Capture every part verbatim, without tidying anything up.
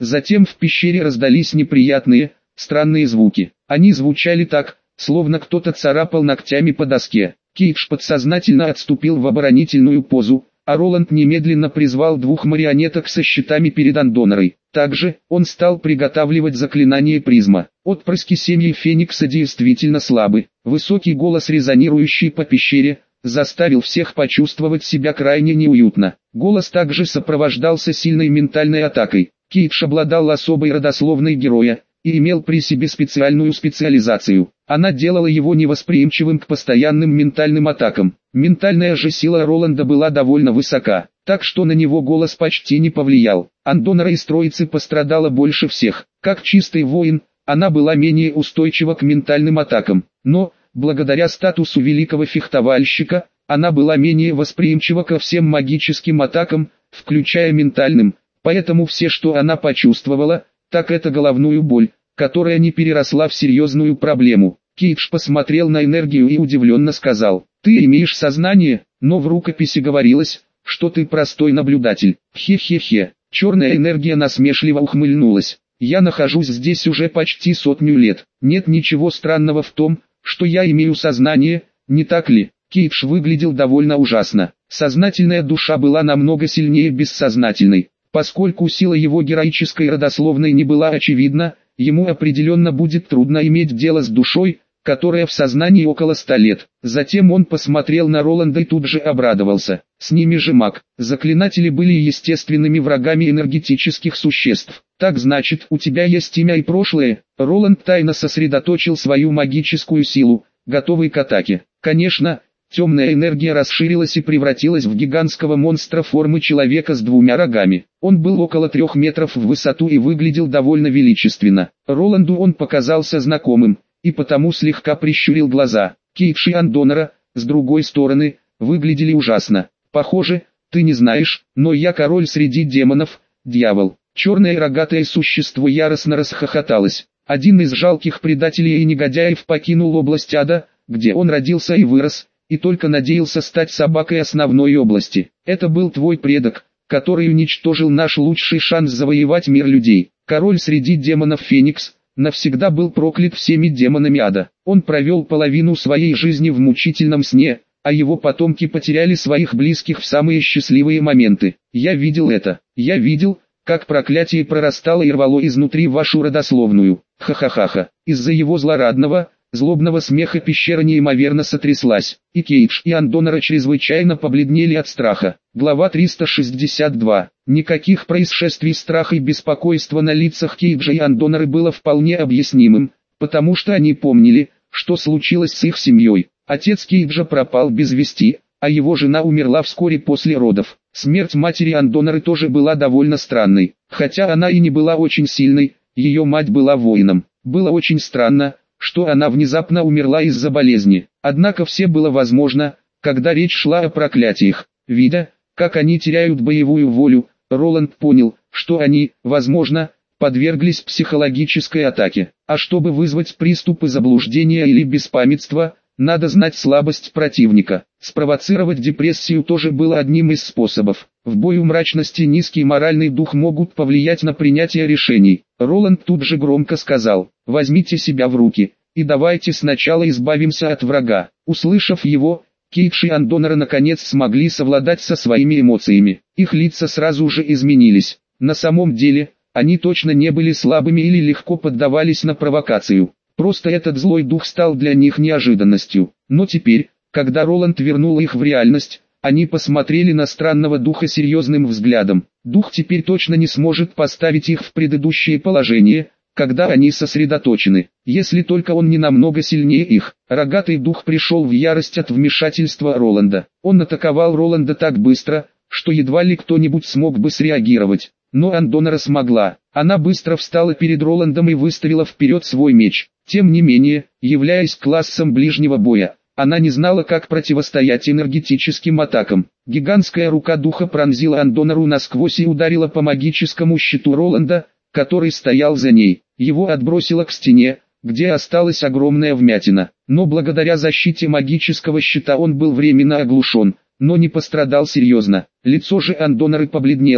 Затем в пещере раздались неприятные, странные звуки. Они звучали так, словно кто-то царапал ногтями по доске. Кейдж подсознательно отступил в оборонительную позу, а Роланд немедленно призвал двух марионеток со щитами перед Андонорой. Также, он стал приготавливать заклинание призма. Отпрыски семьи Феникса действительно слабы. Высокий голос, резонирующий по пещере, заставил всех почувствовать себя крайне неуютно. Голос также сопровождался сильной ментальной атакой. Кейдж обладал особой родословной героя и имел при себе специальную специализацию. Она делала его невосприимчивым к постоянным ментальным атакам. Ментальная же сила Роланда была довольно высока, так что на него голос почти не повлиял. Андонора из троицы пострадала больше всех. Как чистый воин, она была менее устойчива к ментальным атакам, но, благодаря статусу великого фехтовальщика, она была менее восприимчива ко всем магическим атакам, включая ментальным, поэтому все, что она почувствовала, так это головную боль, которая не переросла в серьезную проблему. Кейдж посмотрел на энергию и удивленно сказал: «Ты имеешь сознание, но в рукописи говорилось, что ты простой наблюдатель». Хе-хе-хе. Черная энергия насмешливо ухмыльнулась. «Я нахожусь здесь уже почти сотню лет. Нет ничего странного в том, что я имею сознание, не так ли?» Кейдж выглядел довольно ужасно. Сознательная душа была намного сильнее бессознательной. Поскольку сила его героической родословной не была очевидна, ему определенно будет трудно иметь дело с душой, которая в сознании около ста лет. Затем он посмотрел на Роланда и тут же обрадовался. С ними же маг. Заклинатели были естественными врагами энергетических существ. Так значит, у тебя есть имя и прошлое. Роланд тайно сосредоточил свою магическую силу, готовый к атаке. Конечно, темная энергия расширилась и превратилась в гигантского монстра формы человека с двумя рогами. Он был около трех метров в высоту и выглядел довольно величественно. Роланду он показался знакомым, и потому слегка прищурил глаза. Кейдж и Андонора, с другой стороны, выглядели ужасно. «Похоже, ты не знаешь, но я король среди демонов, дьявол». Черное рогатое существо яростно расхохоталось. Один из жалких предателей и негодяев покинул область ада, где он родился и вырос, и только надеялся стать собакой основной области. Это был твой предок, который уничтожил наш лучший шанс завоевать мир людей. Король среди демонов Феникс навсегда был проклят всеми демонами ада. Он провел половину своей жизни в мучительном сне, а его потомки потеряли своих близких в самые счастливые моменты. Я видел это. Я видел, как проклятие прорастало и рвало изнутри вашу родословную. Ха-ха-ха-ха. Из-за его злорадного, злобного смеха пещера неимоверно сотряслась, и Кейдж и Андонора чрезвычайно побледнели от страха. Глава триста шестьдесят два. Никаких происшествий страха и беспокойства на лицах Кейджа и Андоноры было вполне объяснимым, потому что они помнили, что случилось с их семьей. Отец Кейджа пропал без вести, а его жена умерла вскоре после родов. Смерть матери Андоноры тоже была довольно странной. Хотя она и не была очень сильной, ее мать была воином. Было очень странно, что она внезапно умерла из-за болезни. Однако все было возможно, когда речь шла о проклятиях. Видя, как они теряют боевую волю, Роланд понял, что они, возможно, подверглись психологической атаке. А чтобы вызвать приступы заблуждения или беспамятства, надо знать слабость противника. Спровоцировать депрессию тоже было одним из способов. В бою мрачность и низкий моральный дух могут повлиять на принятие решений. Роланд тут же громко сказал: «Возьмите себя в руки, и давайте сначала избавимся от врага». Услышав его, Кейдж и Андонора наконец смогли совладать со своими эмоциями. Их лица сразу же изменились. На самом деле, они точно не были слабыми или легко поддавались на провокацию. Просто этот злой дух стал для них неожиданностью. Но теперь, когда Роланд вернул их в реальность, они посмотрели на странного духа серьезным взглядом. Дух теперь точно не сможет поставить их в предыдущее положение, когда они сосредоточены, если только он не намного сильнее их. Рогатый дух пришел в ярость от вмешательства Роланда. Он атаковал Роланда так быстро, что едва ли кто-нибудь смог бы среагировать. Но Андонора смогла. Она быстро встала перед Роландом и выставила вперед свой меч. Тем не менее, являясь классом ближнего боя, она не знала, как противостоять энергетическим атакам. Гигантская рука духа пронзила Андонору насквозь и ударила по магическому щиту Роланда, который стоял за ней. Его отбросило к стене, где осталась огромная вмятина. Но благодаря защите магического щита он был временно оглушен, но не пострадал серьезно. Лицо же Андоноры побледнело,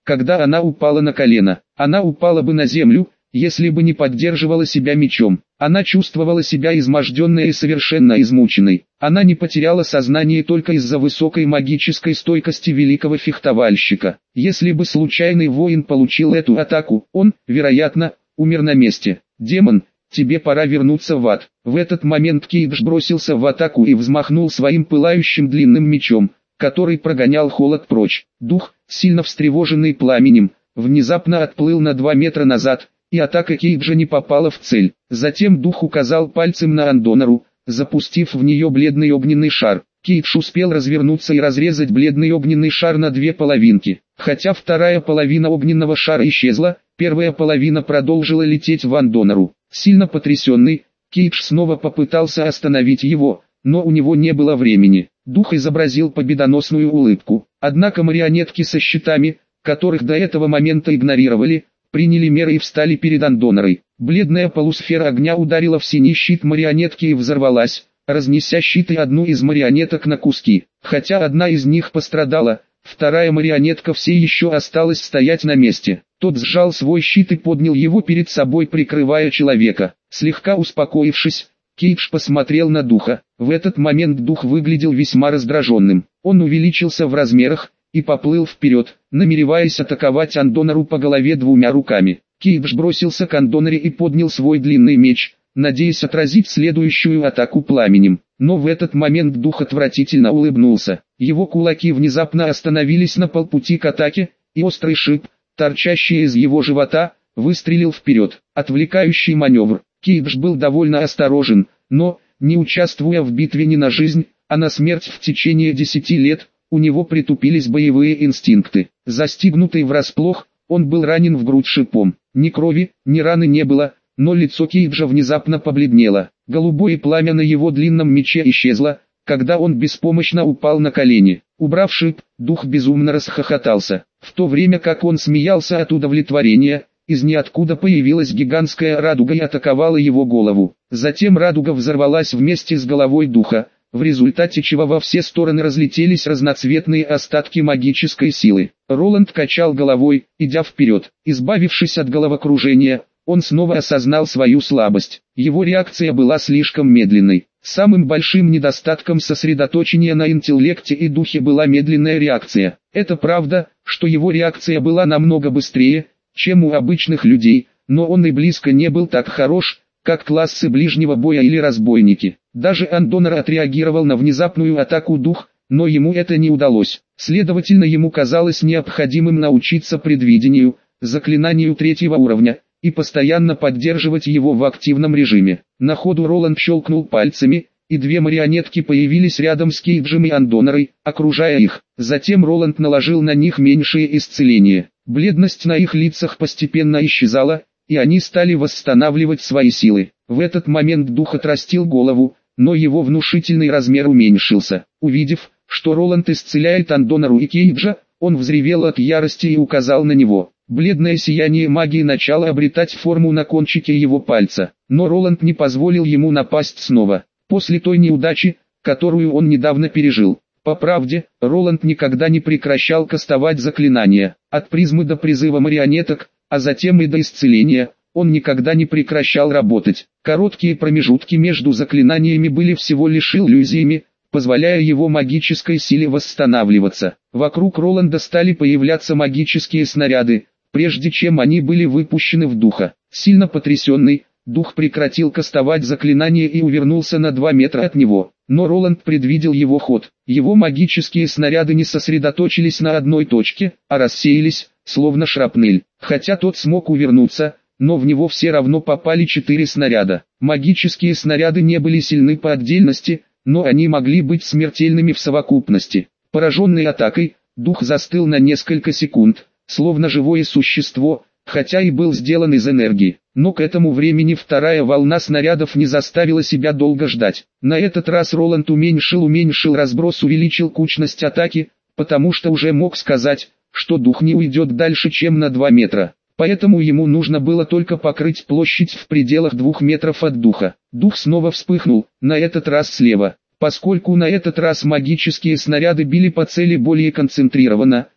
когда она упала на колено. Она упала бы на землю, если бы не поддерживала себя мечом. Она чувствовала себя изможденной и совершенно измученной. Она не потеряла сознание только из-за высокой магической стойкости великого фехтовальщика. Если бы случайный воин получил эту атаку, он, вероятно, умер на месте. «Демон, тебе пора вернуться в ад». В этот момент Кейдж бросился в атаку и взмахнул своим пылающим длинным мечом, который прогонял холод прочь. Дух, сильно встревоженный пламенем, внезапно отплыл на два метра назад, и атака Кейджа не попала в цель. Затем дух указал пальцем на Андонару, запустив в нее бледный огненный шар. Кейдж успел развернуться и разрезать бледный огненный шар на две половинки. Хотя вторая половина огненного шара исчезла, первая половина продолжила лететь в Андонару. Сильно потрясенный, Кейдж снова попытался остановить его, но у него не было времени. Дух изобразил победоносную улыбку. Однако марионетки со щитами, которых до этого момента игнорировали, приняли меры и встали перед Андонарой. Бледная полусфера огня ударила в синий щит марионетки и взорвалась, разнеся щит и одну из марионеток на куски. Хотя одна из них пострадала, вторая марионетка все еще осталась стоять на месте. Тот сжал свой щит и поднял его перед собой, прикрывая человека. Слегка успокоившись, Кейдж посмотрел на духа. В этот момент дух выглядел весьма раздраженным. Он увеличился в размерах и поплыл вперед, намереваясь атаковать Андонару по голове двумя руками. Кейдж бросился к Андонаре и поднял свой длинный меч, надеясь отразить следующую атаку пламенем. Но в этот момент дух отвратительно улыбнулся. Его кулаки внезапно остановились на полпути к атаке, и острый шип, торчащий из его живота, выстрелил вперед. Отвлекающий маневр. Кейдж был довольно осторожен, но, не участвуя в битве не на жизнь, а на смерть в течение десяти лет, у него притупились боевые инстинкты. Застигнутый врасплох, он был ранен в грудь шипом. Ни крови, ни раны не было, но лицо Кейджа внезапно побледнело. Голубое пламя на его длинном мече исчезло, когда он беспомощно упал на колени. Убрав шип, дух безумно расхохотался. В то время как он смеялся от удовлетворения, из ниоткуда появилась гигантская радуга и атаковала его голову. Затем радуга взорвалась вместе с головой духа, в результате чего во все стороны разлетелись разноцветные остатки магической силы. Роланд качал головой, идя вперед. Избавившись от головокружения, он снова осознал свою слабость. Его реакция была слишком медленной. Самым большим недостатком сосредоточения на интеллекте и духе была медленная реакция. Это правда, что его реакция была намного быстрее, чем у обычных людей, но он и близко не был так хорош, как классы ближнего боя или разбойники. Даже Андонар отреагировал на внезапную атаку дух, но ему это не удалось. Следовательно, ему казалось необходимым научиться предвидению, заклинанию третьего уровня, и постоянно поддерживать его в активном режиме. На ходу Роланд щелкнул пальцами, и две марионетки появились рядом с Кейджем и Андонарой, окружая их. Затем Роланд наложил на них меньшее исцеление. Бледность на их лицах постепенно исчезала, и они стали восстанавливать свои силы. В этот момент дух отрастил голову, но его внушительный размер уменьшился. Увидев, что Роланд исцеляет Андонару и Кейджа, он взревел от ярости и указал на него. Бледное сияние магии начало обретать форму на кончике его пальца, но Роланд не позволил ему напасть снова. После той неудачи, которую он недавно пережил. По правде, Роланд никогда не прекращал кастовать заклинания. От призмы до призыва марионеток, а затем и до исцеления, он никогда не прекращал работать. Короткие промежутки между заклинаниями были всего лишь иллюзиями, позволяя его магической силе восстанавливаться. Вокруг Роланда стали появляться магические снаряды, прежде чем они были выпущены в духа. Сильно потрясенный, дух прекратил кастовать заклинание и увернулся на два метра от него. Но Роланд предвидел его ход. Его магические снаряды не сосредоточились на одной точке, а рассеялись, словно шрапнель. Хотя тот смог увернуться, но в него все равно попали четыре снаряда. Магические снаряды не были сильны по отдельности, но они могли быть смертельными в совокупности. Пораженный атакой, дух застыл на несколько секунд, словно живое существо, хотя и был сделан из энергии. Но к этому времени вторая волна снарядов не заставила себя долго ждать. На этот раз Роланд уменьшил-уменьшил разброс, увеличил кучность атаки, потому что уже мог сказать, что дух не уйдет дальше, чем на два метра. Поэтому ему нужно было только покрыть площадь в пределах двух метров от духа. Дух снова вспыхнул, на этот раз слева. Поскольку на этот раз магические снаряды били по цели более концентрированно,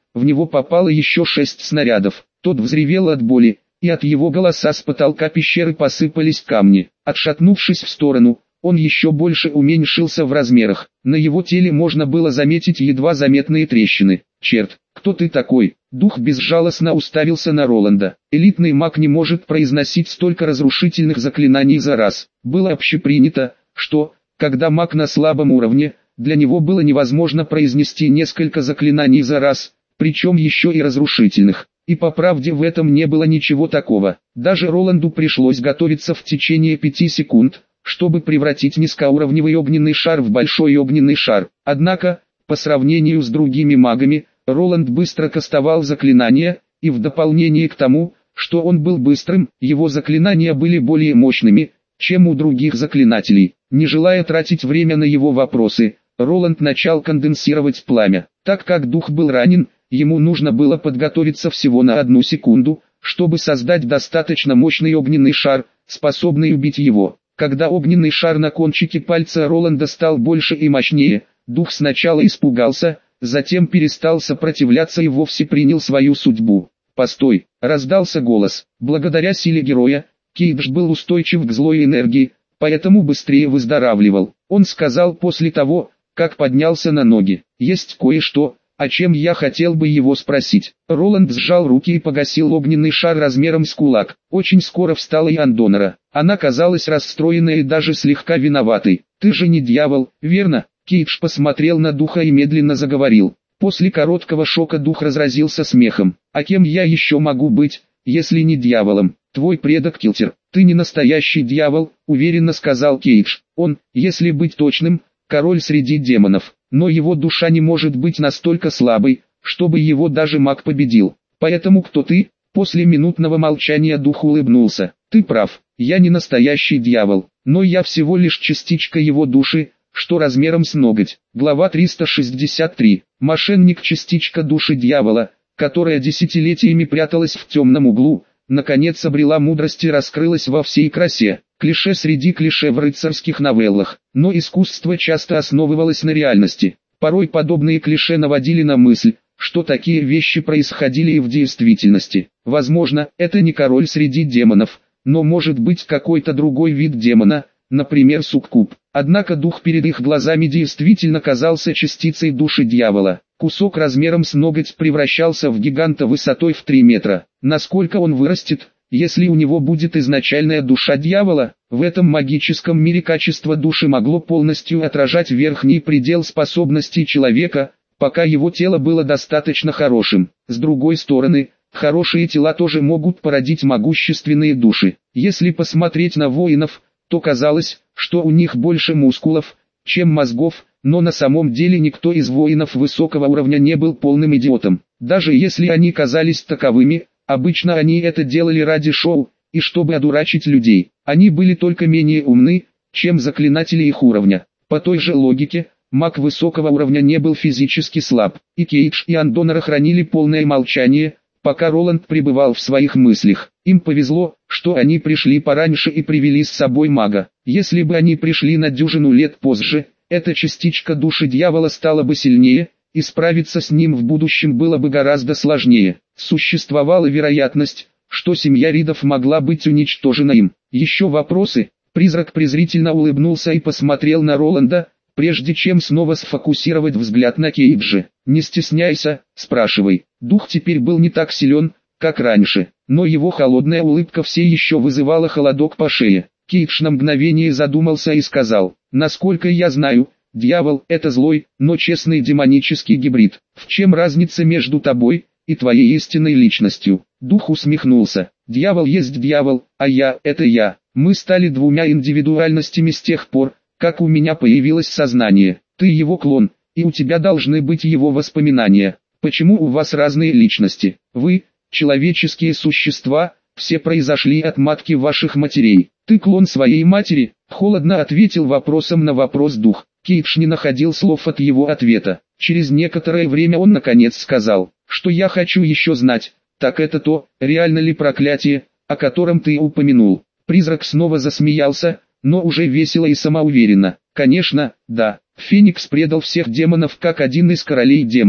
в него попало еще шесть снарядов. Тот взревел от боли, и от его голоса с потолка пещеры посыпались камни. Отшатнувшись в сторону, он еще больше уменьшился в размерах. На его теле можно было заметить едва заметные трещины. «Черт, кто ты такой?» Дух безжалостно уставился на Роланда. Элитный маг не может произносить столько разрушительных заклинаний за раз. Было общепринято, что, когда маг на слабом уровне, для него было невозможно произнести несколько заклинаний за раз, причем еще и разрушительных. И по правде в этом не было ничего такого. Даже Роланду пришлось готовиться в течение пяти секунд, чтобы превратить низкоуровневый огненный шар в большой огненный шар. Однако, по сравнению с другими магами, Роланд быстро кастовал заклинания, и в дополнение к тому, что он был быстрым, его заклинания были более мощными, чем у других заклинателей. Не желая тратить время на его вопросы, Роланд начал конденсировать пламя. Так как дух был ранен, ему нужно было подготовиться всего на одну секунду, чтобы создать достаточно мощный огненный шар, способный убить его. Когда огненный шар на кончике пальца Роланда стал больше и мощнее, дух сначала испугался, затем перестал сопротивляться и вовсе принял свою судьбу. «Постой!» — раздался голос. Благодаря силе героя, Кейдж был устойчив к злой энергии, поэтому быстрее выздоравливал. Он сказал после того, как поднялся на ноги: «Есть кое-что, о чем я хотел бы его спросить». Роланд сжал руки и погасил огненный шар размером с кулак. Очень скоро встала и Андонора. Она казалась расстроенной и даже слегка виноватой. «Ты же не дьявол, верно?» Кейдж посмотрел на духа и медленно заговорил. После короткого шока дух разразился смехом. «А кем я еще могу быть, если не дьяволом? Твой предок Килтер». «Ты не настоящий дьявол», — уверенно сказал Кейдж. «Он, если быть точным, король среди демонов. Но его душа не может быть настолько слабой, чтобы его даже маг победил. Поэтому кто ты?» После минутного молчания дух улыбнулся. «Ты прав, я не настоящий дьявол, но я всего лишь частичка его души, что размером с ноготь». Глава триста шестьдесят три. Мошенник — частичка души дьявола, которая десятилетиями пряталась в темном углу, наконец обрела мудрость и раскрылась во всей красе. Клише среди клише в рыцарских новеллах, но искусство часто основывалось на реальности. Порой подобные клише наводили на мысль, что такие вещи происходили и в действительности. Возможно, это не король среди демонов, но может быть какой-то другой вид демона, например суккуб. Однако дух перед их глазами действительно казался частицей души дьявола. Кусок размером с ноготь превращался в гиганта высотой в три метра. Насколько он вырастет, если у него будет изначальная душа дьявола? В этом магическом мире качество души могло полностью отражать верхний предел способностей человека, пока его тело было достаточно хорошим. С другой стороны, хорошие тела тоже могут породить могущественные души. Если посмотреть на воинов, то казалось, что у них больше мускулов, чем мозгов, но на самом деле никто из воинов высокого уровня не был полным идиотом. Даже если они казались таковыми, обычно они это делали ради шоу, и чтобы одурачить людей. Они были только менее умны, чем заклинатели их уровня. По той же логике, маг высокого уровня не был физически слаб. И Кейдж и Андонора хранили полное молчание, пока Роланд пребывал в своих мыслях. Им повезло, что они пришли пораньше и привели с собой мага. Если бы они пришли на дюжину лет позже, эта частичка души дьявола стала бы сильнее, и справиться с ним в будущем было бы гораздо сложнее. Существовала вероятность, что семья Ридов могла быть уничтожена им. Еще вопросы? Призрак презрительно улыбнулся и посмотрел на Роланда, прежде чем снова сфокусировать взгляд на Кейджа. «Не стесняйся, спрашивай». Дух теперь был не так силен, как раньше, но его холодная улыбка все еще вызывала холодок по шее. Кейдж на мгновение задумался и сказал: «Насколько я знаю, дьявол — это злой, но честный демонический гибрид. В чем разница между тобой и твоей истинной личностью?» Дух усмехнулся. «Дьявол есть дьявол, а я — это я. Мы стали двумя индивидуальностями с тех пор, как у меня появилось сознание. Ты его клон, и у тебя должны быть его воспоминания. Почему у вас разные личности? Вы, человеческие существа, все произошли от матки ваших матерей. Ты клон своей матери?» Холодно ответил вопросом на вопрос дух. Кейдж не находил слов от его ответа. Через некоторое время он наконец сказал: «Что я хочу еще знать, так это то, реально ли проклятие, о котором ты упомянул». Призрак снова засмеялся, но уже весело и самоуверенно. «Конечно, да. Феникс предал всех демонов как один из королей демонов.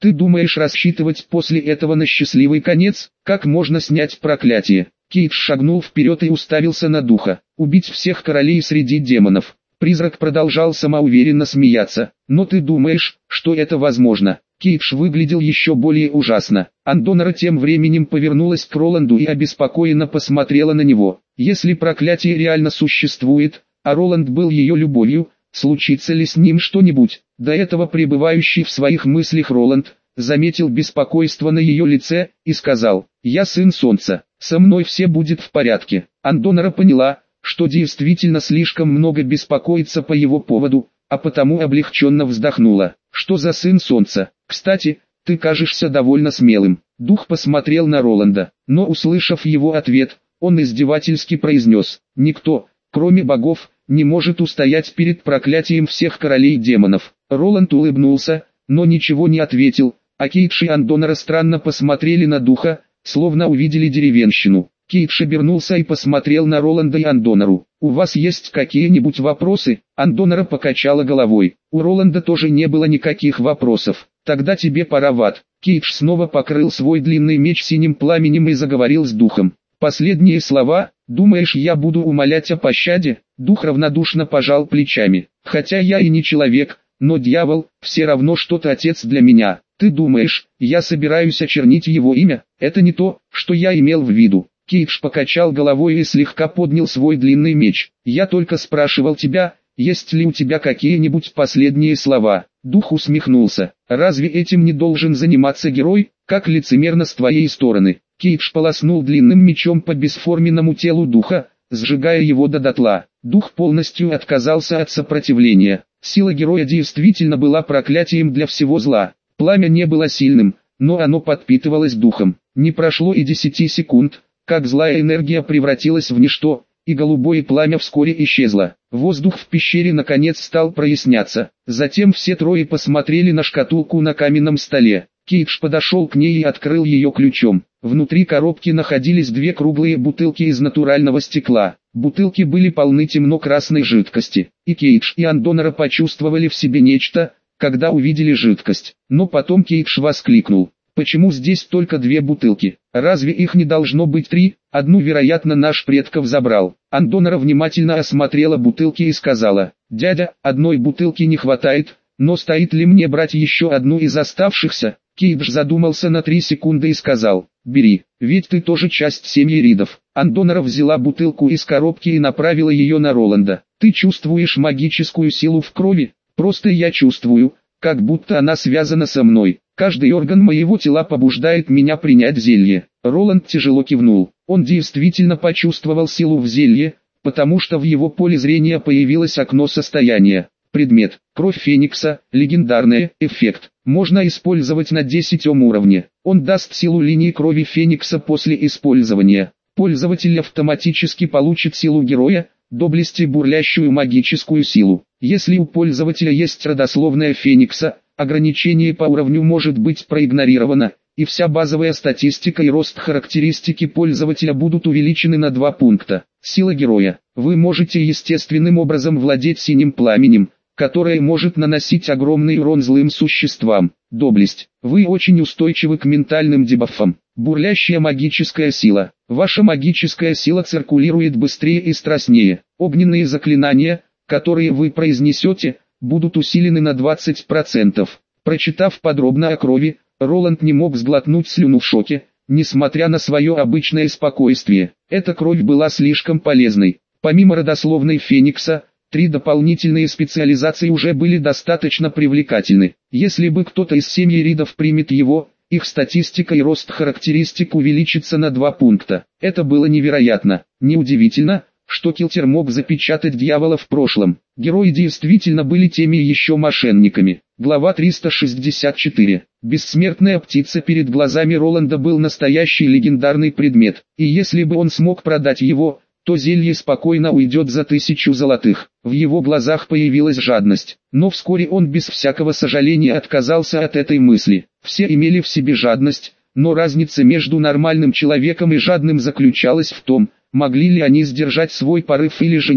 Ты думаешь рассчитывать после этого на счастливый конец? Как можно снять проклятие? Кейдж шагнул вперед и уставился на духа. Убить всех королей среди демонов. Призрак продолжал самоуверенно смеяться. Но ты думаешь, что это возможно? Кейдж выглядел еще более ужасно. Андонара тем временем повернулась к Роланду и обеспокоенно посмотрела на него. Если проклятие реально существует, а Роланд был ее любовью, случится ли с ним что-нибудь? До этого пребывающий в своих мыслях Роланд заметил беспокойство на ее лице и сказал: «Я сын солнца, со мной все будет в порядке». Андонара поняла, что действительно слишком много беспокоится по его поводу, а потому облегченно вздохнула. «Что за сын солнца? Кстати, ты кажешься довольно смелым». Дух посмотрел на Роланда, но услышав его ответ, он издевательски произнес: «Никто, кроме богов, не может устоять перед проклятием всех королей демонов». Роланд улыбнулся, но ничего не ответил, а Кейдж и Андонара странно посмотрели на духа, словно увидели деревенщину. Кейдж обернулся и посмотрел на Роланда и Андонару. «У вас есть какие-нибудь вопросы?» Андонара покачала головой. У Роланда тоже не было никаких вопросов. «Тогда тебе пора в ад». Кейдж снова покрыл свой длинный меч синим пламенем и заговорил с духом. «Последние слова: думаешь, я буду умолять о пощаде?» Дух равнодушно пожал плечами. «Хотя я и не человек, но дьявол, все равно что-то отец для меня. Ты думаешь, я собираюсь очернить его имя? Это не то, что я имел в виду». Кейдж покачал головой и слегка поднял свой длинный меч. «Я только спрашивал тебя, есть ли у тебя какие-нибудь последние слова?» Дух усмехнулся. «Разве этим не должен заниматься герой? Как лицемерно с твоей стороны». Кейдж полоснул длинным мечом по бесформенному телу духа, сжигая его до дотла. Дух полностью отказался от сопротивления. Сила героя действительно была проклятием для всего зла. Пламя не было сильным, но оно подпитывалось духом. Не прошло и десяти секунд, как злая энергия превратилась в ничто, и голубое пламя вскоре исчезло. Воздух в пещере наконец стал проясняться. Затем все трое посмотрели на шкатулку на каменном столе. Кейдж подошел к ней и открыл ее ключом. Внутри коробки находились две круглые бутылки из натурального стекла. Бутылки были полны темно-красной жидкости. И Кейдж и Андонара почувствовали в себе нечто, когда увидели жидкость. Но потом Кейдж воскликнул: «Почему здесь только две бутылки? Разве их не должно быть три? Одну, вероятно, наш предков забрал». Андонара внимательно осмотрела бутылки и сказала: «Дядя, одной бутылки не хватает, но стоит ли мне брать еще одну из оставшихся?» Кейдж задумался на три секунды и сказал: «Бери, ведь ты тоже часть семьи Ридов». Андонара взяла бутылку из коробки и направила ее на Роланда. «Ты чувствуешь магическую силу в крови?» «Просто я чувствую, как будто она связана со мной. Каждый орган моего тела побуждает меня принять зелье». Роланд тяжело кивнул. Он действительно почувствовал силу в зелье, потому что в его поле зрения появилось окно состояния. Предмет: кровь Феникса, легендарный эффект. Можно использовать на десятом уровне. Он даст силу линии крови Феникса после использования. Пользователь автоматически получит силу героя, доблести, бурлящую магическую силу. Если у пользователя есть родословная Феникса, ограничение по уровню может быть проигнорировано, и вся базовая статистика и рост характеристики пользователя будут увеличены на два пункта. Сила героя. Вы можете естественным образом владеть синим пламенем, которое может наносить огромный урон злым существам. Доблесть. Вы очень устойчивы к ментальным дебафам. Бурлящая магическая сила. Ваша магическая сила циркулирует быстрее и страстнее. Огненные заклинания, которые вы произнесете, будут усилены на двадцать процентов. Прочитав подробно о крови, Роланд не мог сглотнуть слюну в шоке, несмотря на свое обычное спокойствие. Эта кровь была слишком полезной. Помимо родословной Феникса, три дополнительные специализации уже были достаточно привлекательны. Если бы кто-то из семьи Ридов примет его, их статистика и рост характеристик увеличится на два пункта. Это было невероятно. Неудивительно, что Килтер мог запечатать дьявола в прошлом. Герои действительно были теми еще мошенниками. Глава триста шестьдесят четыре. Бессмертная птица перед глазами Роланда был настоящий легендарный предмет, и если бы он смог продать его, то зелье спокойно уйдет за тысячу золотых. В его глазах появилась жадность, но вскоре он без всякого сожаления отказался от этой мысли. Все имели в себе жадность, но разница между нормальным человеком и жадным заключалась в том, могли ли они сдержать свой порыв или же нет.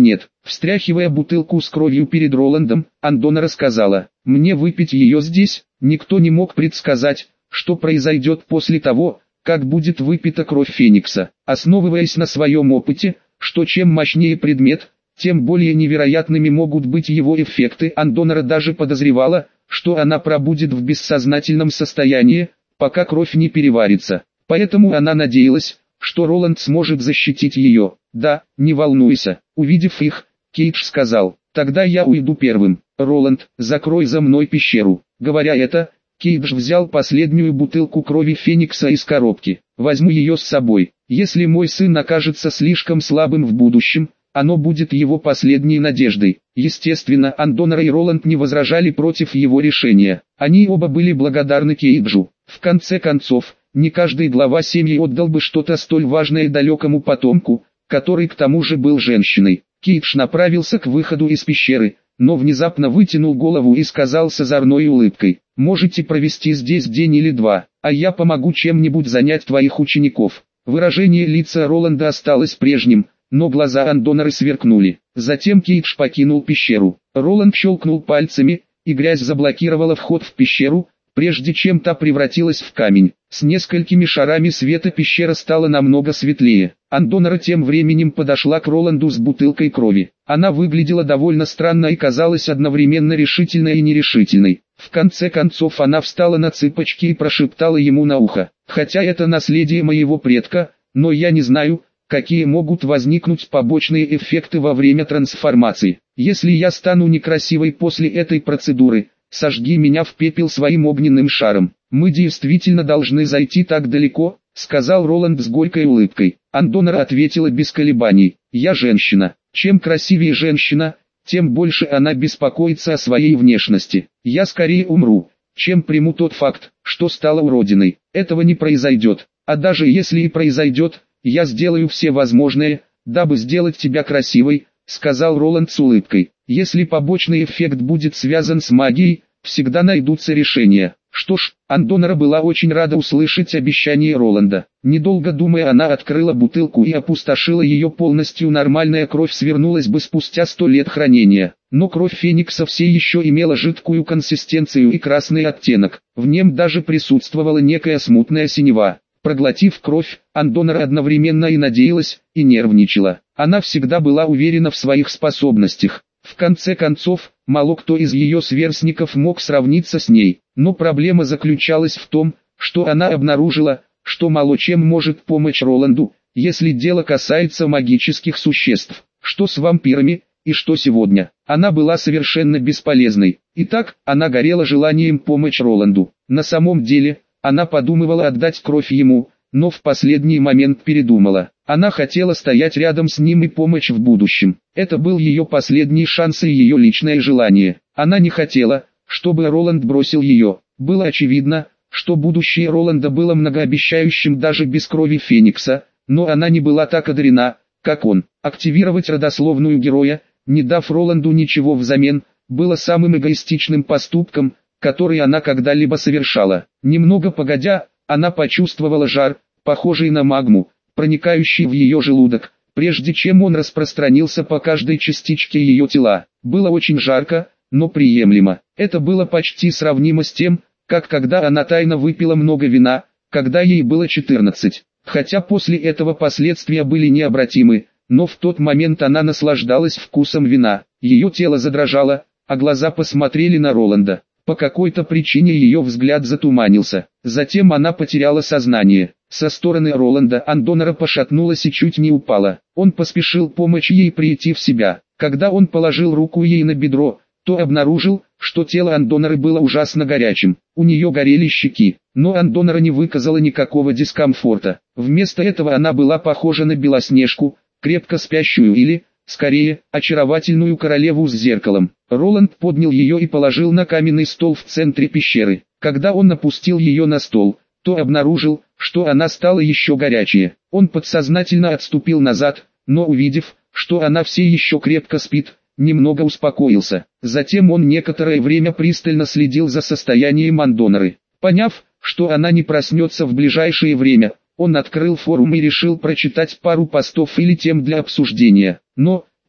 Встряхивая бутылку с кровью перед Роландом, Андона рассказала: «Мне выпить ее здесь, никто не мог предсказать, что произойдет после того, как будет выпита кровь Феникса. Основываясь на своем опыте, что чем мощнее предмет, тем более невероятными могут быть его эффекты. Андонара даже подозревала, что она пробудет в бессознательном состоянии, пока кровь не переварится. Поэтому она надеялась, что Роланд сможет защитить ее. Да, не волнуйся». Увидев их, Кейдж сказал: «Тогда я уйду первым. Роланд, закрой за мной пещеру». Говоря это, Кейдж взял последнюю бутылку крови Феникса из коробки. «Возьму ее с собой. Если мой сын окажется слишком слабым в будущем, оно будет его последней надеждой». Естественно, Андонара и Роланд не возражали против его решения. Они оба были благодарны Кейджу. В конце концов, не каждый глава семьи отдал бы что-то столь важное далекому потомку, который к тому же был женщиной. Кейдж направился к выходу из пещеры, но внезапно вытянул голову и сказал с озорной улыбкой: «Можете провести здесь день или два, а я помогу чем-нибудь занять твоих учеников». Выражение лица Роланда осталось прежним, но глаза Андонары сверкнули. Затем Кейдж покинул пещеру. Роланд щелкнул пальцами, и грязь заблокировала вход в пещеру, прежде чем та превратилась в камень. С несколькими шарами света пещера стала намного светлее. Андонара тем временем подошла к Роланду с бутылкой крови. Она выглядела довольно странно и казалась одновременно решительной и нерешительной. В конце концов она встала на цыпочки и прошептала ему на ухо: «Хотя это наследие моего предка, но я не знаю, какие могут возникнуть побочные эффекты во время трансформации. Если я стану некрасивой после этой процедуры, сожги меня в пепел своим огненным шаром». «Мы действительно должны зайти так далеко», — сказал Роланд с горькой улыбкой. Андонара ответила без колебаний: «Я женщина. Чем красивее женщина, тем больше она беспокоится о своей внешности. Я скорее умру, чем приму тот факт, что стала уродиной. Этого не произойдет. А даже если и произойдет, я сделаю все возможное, дабы сделать тебя красивой», — сказал Роланд с улыбкой. «Если побочный эффект будет связан с магией, всегда найдутся решения». Что ж, Андонара была очень рада услышать обещание Роланда. Недолго думая, она открыла бутылку и опустошила ее полностью. Нормальная кровь свернулась бы спустя сто лет хранения. Но кровь Феникса все еще имела жидкую консистенцию и красный оттенок. В нем даже присутствовала некая смутная синева. Проглотив кровь, Андонара одновременно и надеялась, и нервничала. Она всегда была уверена в своих способностях. В конце концов, мало кто из ее сверстников мог сравниться с ней. Но проблема заключалась в том, что она обнаружила, что мало чем может помочь Роланду, если дело касается магических существ. Что с вампирами, и что сегодня. Она была совершенно бесполезной. Итак, она горела желанием помочь Роланду. На самом деле, она подумывала отдать кровь ему, но в последний момент передумала. Она хотела стоять рядом с ним и помочь в будущем. Это был ее последний шанс и ее личное желание. Она не хотела, чтобы Роланд бросил ее. Было очевидно, что будущее Роланда было многообещающим даже без крови Феникса, но она не была так одарена, как он. Активировать родословную героя, не дав Роланду ничего взамен, было самым эгоистичным поступком, который она когда-либо совершала. Немного погодя, она почувствовала жар, похожий на магму, проникающий в ее желудок, прежде чем он распространился по каждой частичке ее тела. Было очень жарко, но приемлемо. Это было почти сравнимо с тем, как когда она тайно выпила много вина, когда ей было четырнадцать. Хотя после этого последствия были необратимы, но в тот момент она наслаждалась вкусом вина. Ее тело задрожало, а глаза посмотрели на Роланда. По какой-то причине ее взгляд затуманился. Затем она потеряла сознание. Со стороны Роланда Андонара пошатнулась и чуть не упала. Он поспешил помочь ей прийти в себя. Когда он положил руку ей на бедро, то обнаружил, что тело Андонары было ужасно горячим. У нее горели щеки, но Андонара не выказала никакого дискомфорта. Вместо этого она была похожа на Белоснежку, крепко спящую или, скорее, очаровательную королеву с зеркалом. Роланд поднял ее и положил на каменный стол в центре пещеры. Когда он опустил ее на стол, то обнаружил, что она стала еще горячее. Он подсознательно отступил назад, но увидев, что она все еще крепко спит, немного успокоился. Затем он некоторое время пристально следил за состоянием Андонары. Поняв, что она не проснется в ближайшее время, он открыл форум и решил прочитать пару постов или тем для обсуждения. Но,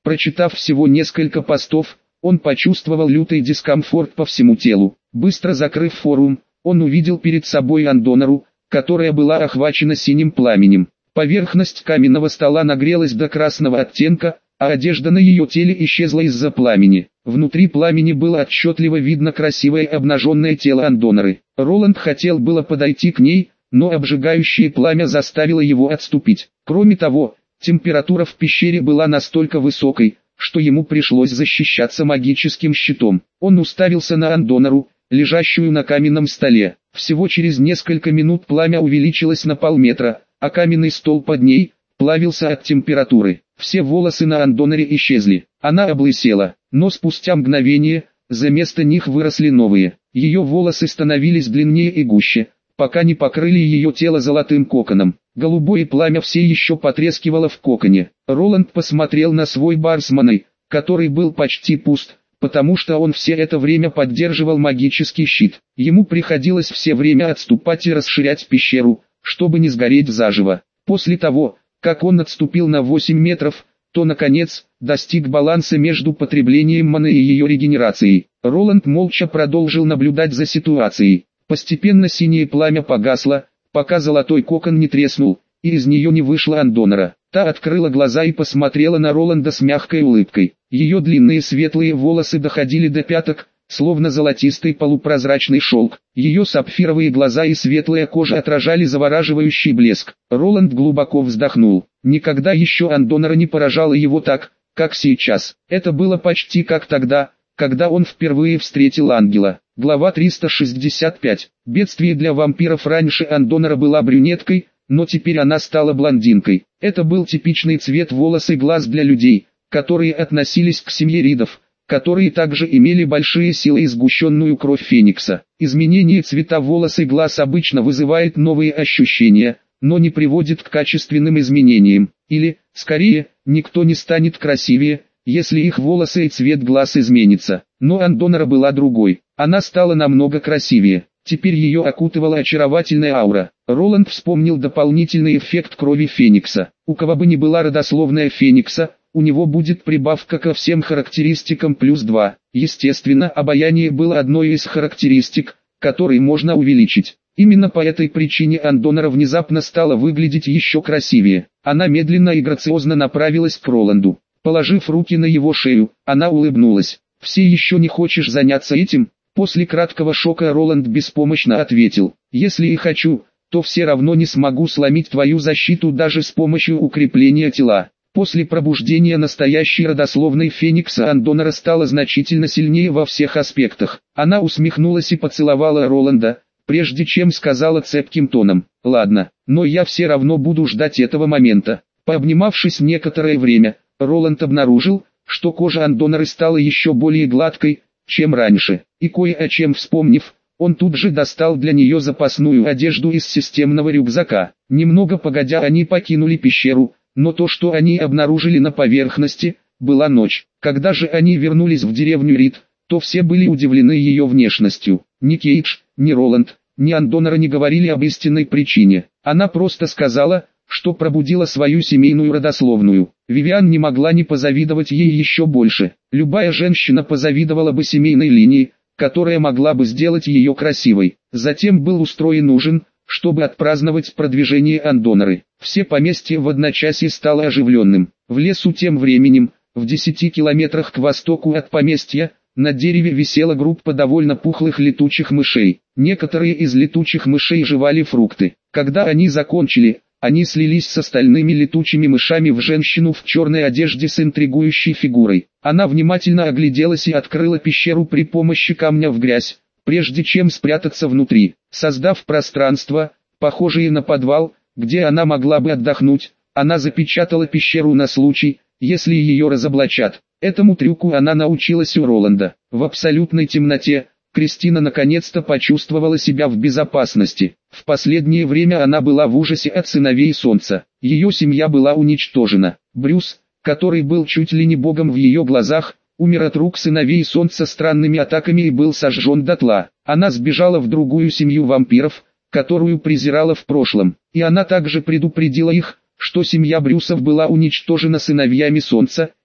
Прочитав всего несколько постов, он почувствовал лютый дискомфорт по всему телу. Быстро закрыв форум, он увидел перед собой Андонору, которая была охвачена синим пламенем. Поверхность каменного стола нагрелась до красного оттенка, а одежда на ее теле исчезла из-за пламени. Внутри пламени было отчетливо видно красивое обнаженное тело Андоноры. Роланд хотел было подойти к ней, но обжигающее пламя заставило его отступить. Кроме того, температура в пещере была настолько высокой, что ему пришлось защищаться магическим щитом. Он уставился на Андонору, лежащую на каменном столе. Всего через несколько минут пламя увеличилось на полметра, а каменный стол под ней плавился от температуры. Все волосы на Андоноре исчезли. Она облысела, но спустя мгновение, за место них выросли новые. Ее волосы становились длиннее и гуще, пока не покрыли ее тело золотым коконом. Голубое пламя все еще потрескивало в коконе. Роланд посмотрел на свой бар с маной, который был почти пуст, потому что он все это время поддерживал магический щит. Ему приходилось все время отступать и расширять пещеру, чтобы не сгореть заживо. После того, как он отступил на восемь метров, то наконец, достиг баланса между потреблением маны и ее регенерацией. Роланд молча продолжил наблюдать за ситуацией. Постепенно синее пламя погасло, пока золотой кокон не треснул, и из нее не вышла Андонора. Та открыла глаза и посмотрела на Роланда с мягкой улыбкой. Ее длинные светлые волосы доходили до пяток, словно золотистый полупрозрачный шелк. Ее сапфировые глаза и светлая кожа отражали завораживающий блеск. Роланд глубоко вздохнул. Никогда еще Андонора не поражала его так, как сейчас. Это было почти как тогда, когда он впервые встретил ангела. Глава триста шестьдесят пять. Бедствие для вампиров. Раньше Андонора была брюнеткой, но теперь она стала блондинкой. Это был типичный цвет волос и глаз для людей, которые относились к семье Ридов, которые также имели большие силы и сгущенную кровь Феникса. Изменение цвета волос и глаз обычно вызывает новые ощущения, но не приводит к качественным изменениям. Или, скорее, никто не станет красивее, если их волосы и цвет глаз изменится. Но Андонора была другой. Она стала намного красивее. Теперь ее окутывала очаровательная аура. Роланд вспомнил дополнительный эффект крови Феникса. У кого бы ни была родословная Феникса, у него будет прибавка ко всем характеристикам плюс два. Естественно, обаяние было одной из характеристик, которые можно увеличить. Именно по этой причине Андонора внезапно стала выглядеть еще красивее. Она медленно и грациозно направилась к Роланду. Положив руки на его шею, она улыбнулась. «Все еще не хочешь заняться этим?» После краткого шока Роланд беспомощно ответил: «Если и хочу, то все равно не смогу сломить твою защиту даже с помощью укрепления тела». После пробуждения настоящей родословной Феникса Андонора стала значительно сильнее во всех аспектах. Она усмехнулась и поцеловала Роланда, прежде чем сказала цепким тоном: «Ладно, но я все равно буду ждать этого момента». Пообнимавшись некоторое время, Роланд обнаружил, что кожа Андоноры стала еще более гладкой, чем раньше, и кое о чем вспомнив, он тут же достал для нее запасную одежду из системного рюкзака. Немного погодя они покинули пещеру, но то, что они обнаружили на поверхности, была ночь. Когда же они вернулись в деревню Рид, то все были удивлены ее внешностью. Ни Кейдж, ни Роланд, ни Андонора не говорили об истинной причине. Она просто сказала, что пробудила свою семейную родословную. Вивиан не могла не позавидовать ей еще больше. Любая женщина позавидовала бы семейной линии, которая могла бы сделать ее красивой. Затем был устроен ужин, чтобы отпраздновать продвижение Андоноры. Все поместье в одночасье стало оживленным. В лесу тем временем, в десяти километрах к востоку от поместья, на дереве висела группа довольно пухлых летучих мышей. Некоторые из летучих мышей жевали фрукты. Когда они закончили, они слились с остальными летучими мышами в женщину в черной одежде с интригующей фигурой. Она внимательно огляделась и открыла пещеру при помощи камня в грязь, прежде чем спрятаться внутри. Создав пространство, похожее на подвал, где она могла бы отдохнуть, она запечатала пещеру на случай, если ее разоблачат. Этому трюку она научилась у Роланда. В абсолютной темноте Кристина наконец-то почувствовала себя в безопасности. В последнее время она была в ужасе от сыновей Солнца. Ее семья была уничтожена. Брюс, который был чуть ли не богом в ее глазах, умер от рук сыновей Солнца странными атаками и был сожжен дотла. Она сбежала в другую семью вампиров, которую презирала в прошлом. И она также предупредила их, что семья Брюсов была уничтожена сыновьями Солнца,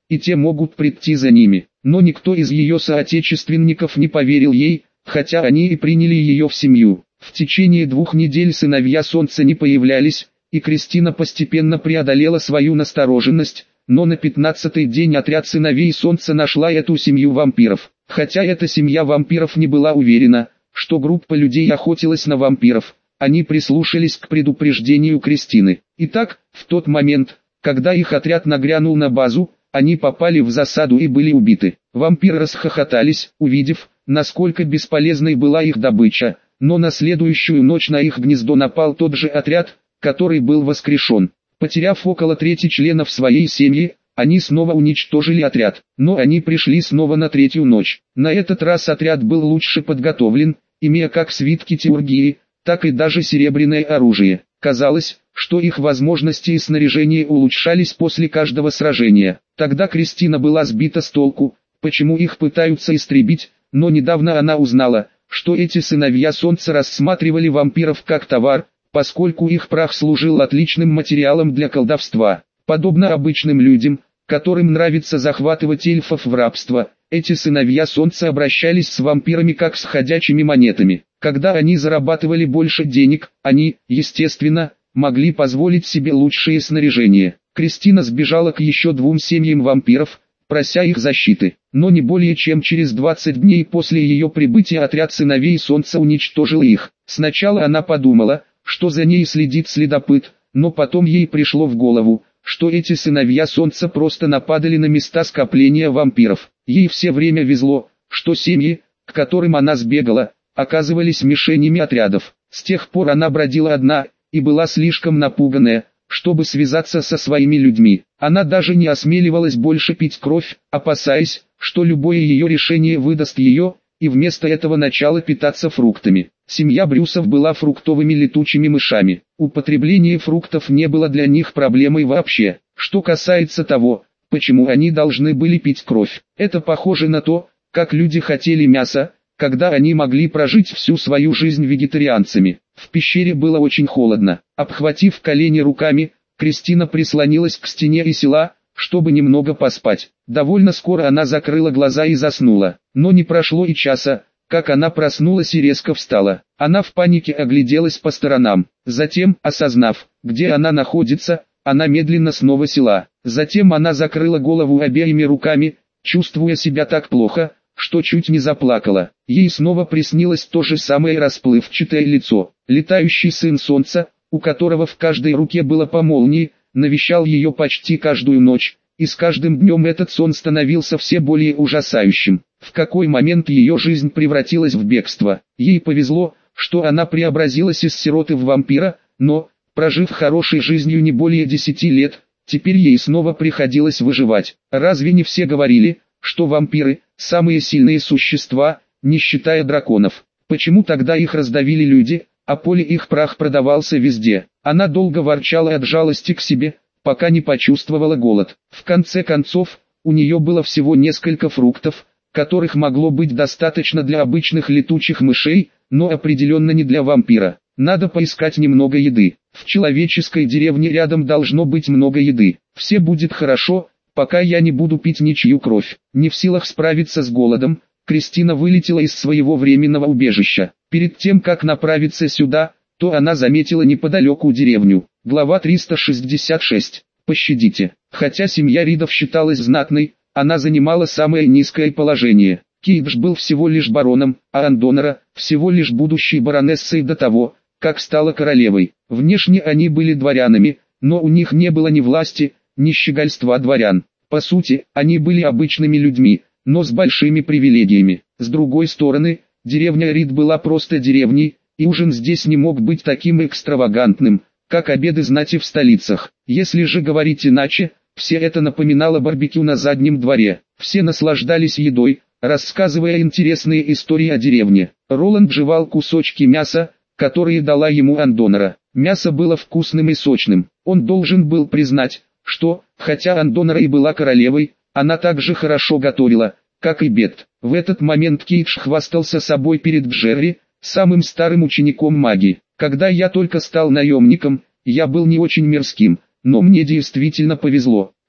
и те могут прийти за ними. Но никто из ее соотечественников не поверил ей, хотя они и приняли ее в семью. В течение двух недель сыновья солнца не появлялись, и Кристина постепенно преодолела свою настороженность, но на пятнадцатый день отряд сыновей солнца нашла эту семью вампиров. Хотя эта семья вампиров не была уверена, что группа людей охотилась на вампиров, они прислушались к предупреждению Кристины. Итак, в тот момент, когда их отряд нагрянул на базу, они попали в засаду и были убиты. Вампиры расхохотались, увидев, насколько бесполезной была их добыча, но на следующую ночь на их гнездо напал тот же отряд, который был воскрешен. Потеряв около трети членов своей семьи, они снова уничтожили отряд, но они пришли снова на третью ночь. На этот раз отряд был лучше подготовлен, имея как свитки теургии, так и даже серебряное оружие. Казалось, что их возможности и снаряжение улучшались после каждого сражения. Тогда Кристина была сбита с толку, почему их пытаются истребить, но недавно она узнала, что эти сыновья солнца рассматривали вампиров как товар, поскольку их прах служил отличным материалом для колдовства. Подобно обычным людям, которым нравится захватывать эльфов в рабство, эти сыновья солнца обращались с вампирами как с ходячими монетами. Когда они зарабатывали больше денег, они, естественно, могли позволить себе лучшее снаряжение. Кристина сбежала к еще двум семьям вампиров, прося их защиты, но не более чем через двадцать дней после ее прибытия отряд сыновей солнца уничтожил их. Сначала она подумала, что за ней следит следопыт, но потом ей пришло в голову, что эти сыновья солнца просто нападали на места скопления вампиров. Ей все время везло, что семьи, к которым она сбегала, оказывались мишенями отрядов. С тех пор она бродила одна, и была слишком напуганная, чтобы связаться со своими людьми. Она даже не осмеливалась больше пить кровь, опасаясь, что любое ее решение выдаст ее, и вместо этого начала питаться фруктами. Семья Брюсов была фруктовыми летучими мышами. Употребление фруктов не было для них проблемой вообще. Что касается того, почему они должны были пить кровь, это похоже на то, как люди хотели мяса, когда они могли прожить всю свою жизнь вегетарианцами. В пещере было очень холодно. Обхватив колени руками, Кристина прислонилась к стене и села, чтобы немного поспать. Довольно скоро она закрыла глаза и заснула. Но не прошло и часа, как она проснулась и резко встала. Она в панике огляделась по сторонам. Затем, осознав, где она находится, она медленно снова села. Затем она закрыла голову обеими руками, чувствуя себя так плохо, что чуть не заплакала. Ей снова приснилось то же самое расплывчатое лицо. Летающий сын солнца, у которого в каждой руке было по молнии, навещал ее почти каждую ночь, и с каждым днем этот сон становился все более ужасающим. В какой момент ее жизнь превратилась в бегство. Ей повезло, что она преобразилась из сироты в вампира, но, прожив хорошей жизнью не более десяти лет, теперь ей снова приходилось выживать. Разве не все говорили, что вампиры – самые сильные существа, не считая драконов? Почему тогда их раздавили люди, а поле их прах продавался везде? Она долго ворчала от жалости к себе, пока не почувствовала голод. В конце концов, у нее было всего несколько фруктов, которых могло быть достаточно для обычных летучих мышей, но определенно не для вампира. Надо поискать немного еды. В человеческой деревне рядом должно быть много еды. Все будет хорошо, пока я не буду пить ничью кровь. Не в силах справиться с голодом, Кристина вылетела из своего временного убежища. Перед тем, как направиться сюда, то она заметила неподалеку деревню. Глава триста шестьдесят шесть. Пощадите. Хотя семья Ридов считалась знатной, она занимала самое низкое положение. Кейдж был всего лишь бароном, а Андонера – всего лишь будущей баронессой до того, как стала королевой. Внешне они были дворянами, но у них не было ни власти, ни щегольства дворян. По сути, они были обычными людьми, но с большими привилегиями. С другой стороны, деревня Рид была просто деревней, и ужин здесь не мог быть таким экстравагантным, как обеды знати в столицах. Если же говорить иначе, все это напоминало барбекю на заднем дворе. Все наслаждались едой, рассказывая интересные истории о деревне. Роланд жевал кусочки мяса, которые дала ему Андонера. Мясо было вкусным и сочным. Он должен был признать, что, хотя Андонера и была королевой, она также хорошо готовила, как и Бет. В этот момент Кейдж хвастался собой перед Джерри, самым старым учеником магии. Когда я только стал наемником, я был не очень мирским, но мне действительно повезло.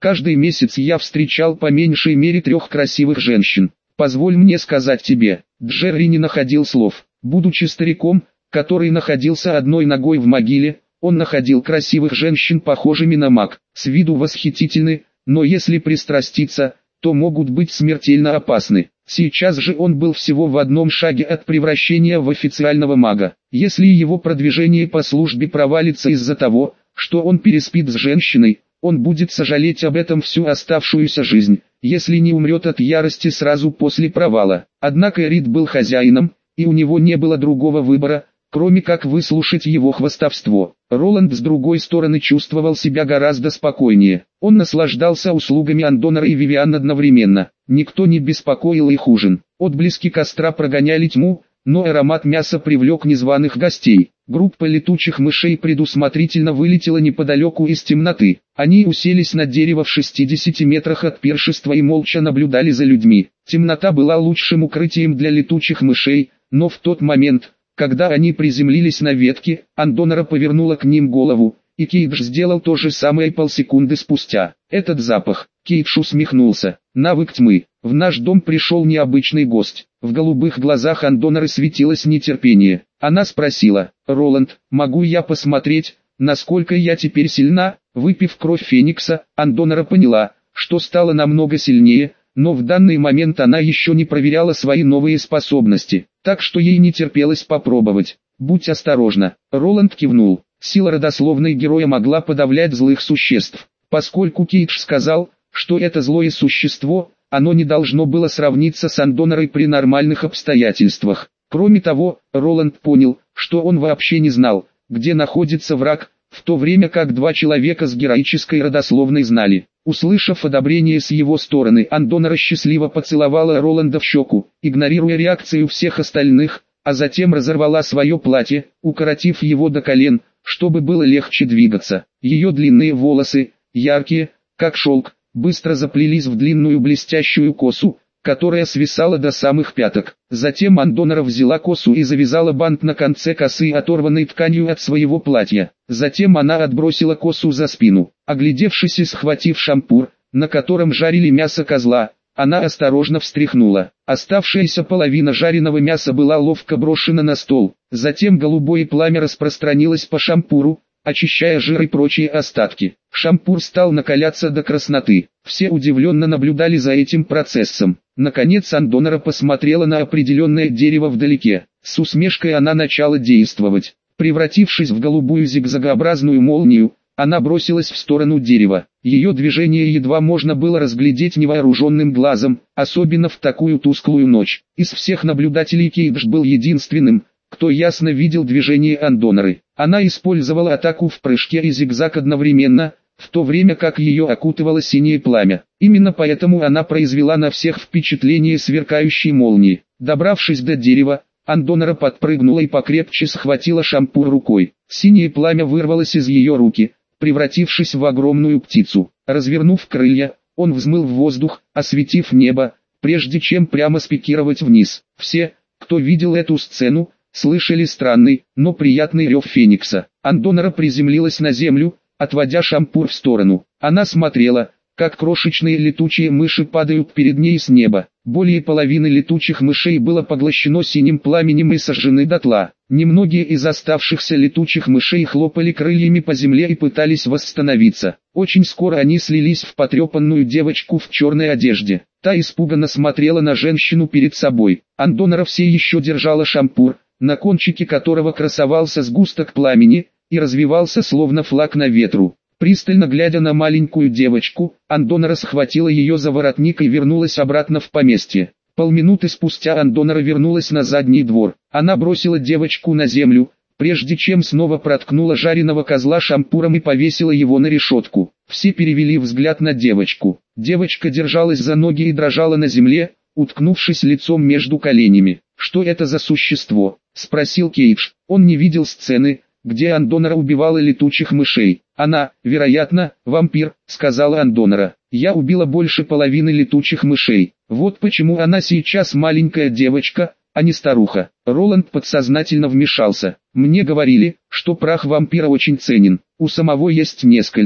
Каждый месяц я встречал по меньшей мере трех красивых женщин. Позволь мне сказать тебе, Джерри не находил слов. Будучи стариком, который находился одной ногой в могиле, он находил красивых женщин похожими на маг, с виду восхитительны, но если пристраститься, то могут быть смертельно опасны. Сейчас же он был всего в одном шаге от превращения в официального мага. Если его продвижение по службе провалится из-за того, что он переспит с женщиной, он будет сожалеть об этом всю оставшуюся жизнь, если не умрет от ярости сразу после провала. Однако Рид был хозяином, и у него не было другого выбора, кроме как выслушать его хвастовство. Роланд с другой стороны чувствовал себя гораздо спокойнее. Он наслаждался услугами Андонера и Вивиан одновременно. Никто не беспокоил их ужин. Отблески костра прогоняли тьму, но аромат мяса привлек незваных гостей. Группа летучих мышей предусмотрительно вылетела неподалеку из темноты. Они уселись на дерево в шестидесяти метрах от пиршества и молча наблюдали за людьми. Темнота была лучшим укрытием для летучих мышей, но в тот момент, когда они приземлились на ветке, Андонера повернула к ним голову, и Кейдж сделал то же самое полсекунды спустя. Этот запах. Кейдж усмехнулся. Навык тьмы. В наш дом пришел необычный гость. В голубых глазах Андонеры светилось нетерпение. Она спросила: «Роланд, могу я посмотреть, насколько я теперь сильна?» Выпив кровь Феникса, Андонера поняла, что стала намного сильнее, но в данный момент она еще не проверяла свои новые способности, так что ей не терпелось попробовать. «Будь осторожна». Роланд кивнул. Сила родословной героя могла подавлять злых существ. Поскольку Кейдж сказал, что это злое существо, оно не должно было сравниться с Андонерой при нормальных обстоятельствах. Кроме того, Роланд понял, что он вообще не знал, где находится враг, в то время как два человека с героической родословной знали. Услышав одобрение с его стороны, Андонера счастливо поцеловала Роланда в щеку, игнорируя реакцию всех остальных, а затем разорвала свое платье, укоротив его до колен, чтобы было легче двигаться. Ее длинные волосы, яркие, как шелк, быстро заплелись в длинную блестящую косу, которая свисала до самых пяток. Затем Андонера взяла косу и завязала бант на конце косы, оторванной тканью от своего платья. Затем она отбросила косу за спину. Оглядевшись и схватив шампур, на котором жарили мясо козла, она осторожно встряхнула. Оставшаяся половина жареного мяса была ловко брошена на стол. Затем голубое пламя распространилось по шампуру, очищая жир и прочие остатки. Шампур стал накаляться до красноты. Все удивленно наблюдали за этим процессом. Наконец Андонера посмотрела на определенное дерево вдалеке. С усмешкой она начала действовать. Превратившись в голубую зигзагообразную молнию, она бросилась в сторону дерева. Ее движение едва можно было разглядеть невооруженным глазом, особенно в такую тусклую ночь. Из всех наблюдателей Кейдж был единственным, кто ясно видел движение Андонеры. Она использовала атаку в прыжке и зигзаг одновременно, в то время как ее окутывало синее пламя. Именно поэтому она произвела на всех впечатление сверкающей молнии. Добравшись до дерева, Андонера подпрыгнула и покрепче схватила шампур рукой. Синее пламя вырвалось из ее руки, превратившись в огромную птицу. Развернув крылья, он взмыл в воздух, осветив небо, прежде чем прямо спикировать вниз. Все, кто видел эту сцену, слышали странный, но приятный рев Феникса. Андонера приземлилась на землю, отводя шампур в сторону. Она смотрела, как крошечные летучие мыши падают перед ней с неба. Более половины летучих мышей было поглощено синим пламенем и сожжены дотла. Немногие из оставшихся летучих мышей хлопали крыльями по земле и пытались восстановиться. Очень скоро они слились в потрепанную девочку в черной одежде. Та испуганно смотрела на женщину перед собой. Андонера все еще держала шампур, на кончике которого красовался сгусток пламени, и развивался словно флаг на ветру. Пристально глядя на маленькую девочку, Андонера схватила ее за воротник и вернулась обратно в поместье. Полминуты спустя Андонера вернулась на задний двор. Она бросила девочку на землю, прежде чем снова проткнула жареного козла шампуром и повесила его на решетку. Все перевели взгляд на девочку. Девочка держалась за ноги и дрожала на земле, уткнувшись лицом между коленями. «Что это за существо?» — спросил Кейдж. Он не видел сцены, где Андонера убивала летучих мышей. «Она, вероятно, вампир», — сказала Андонера. «Я убила больше половины летучих мышей. Вот почему она сейчас маленькая девочка, а не старуха». Роланд подсознательно вмешался. «Мне говорили, что прах вампира очень ценен. У самого есть несколько.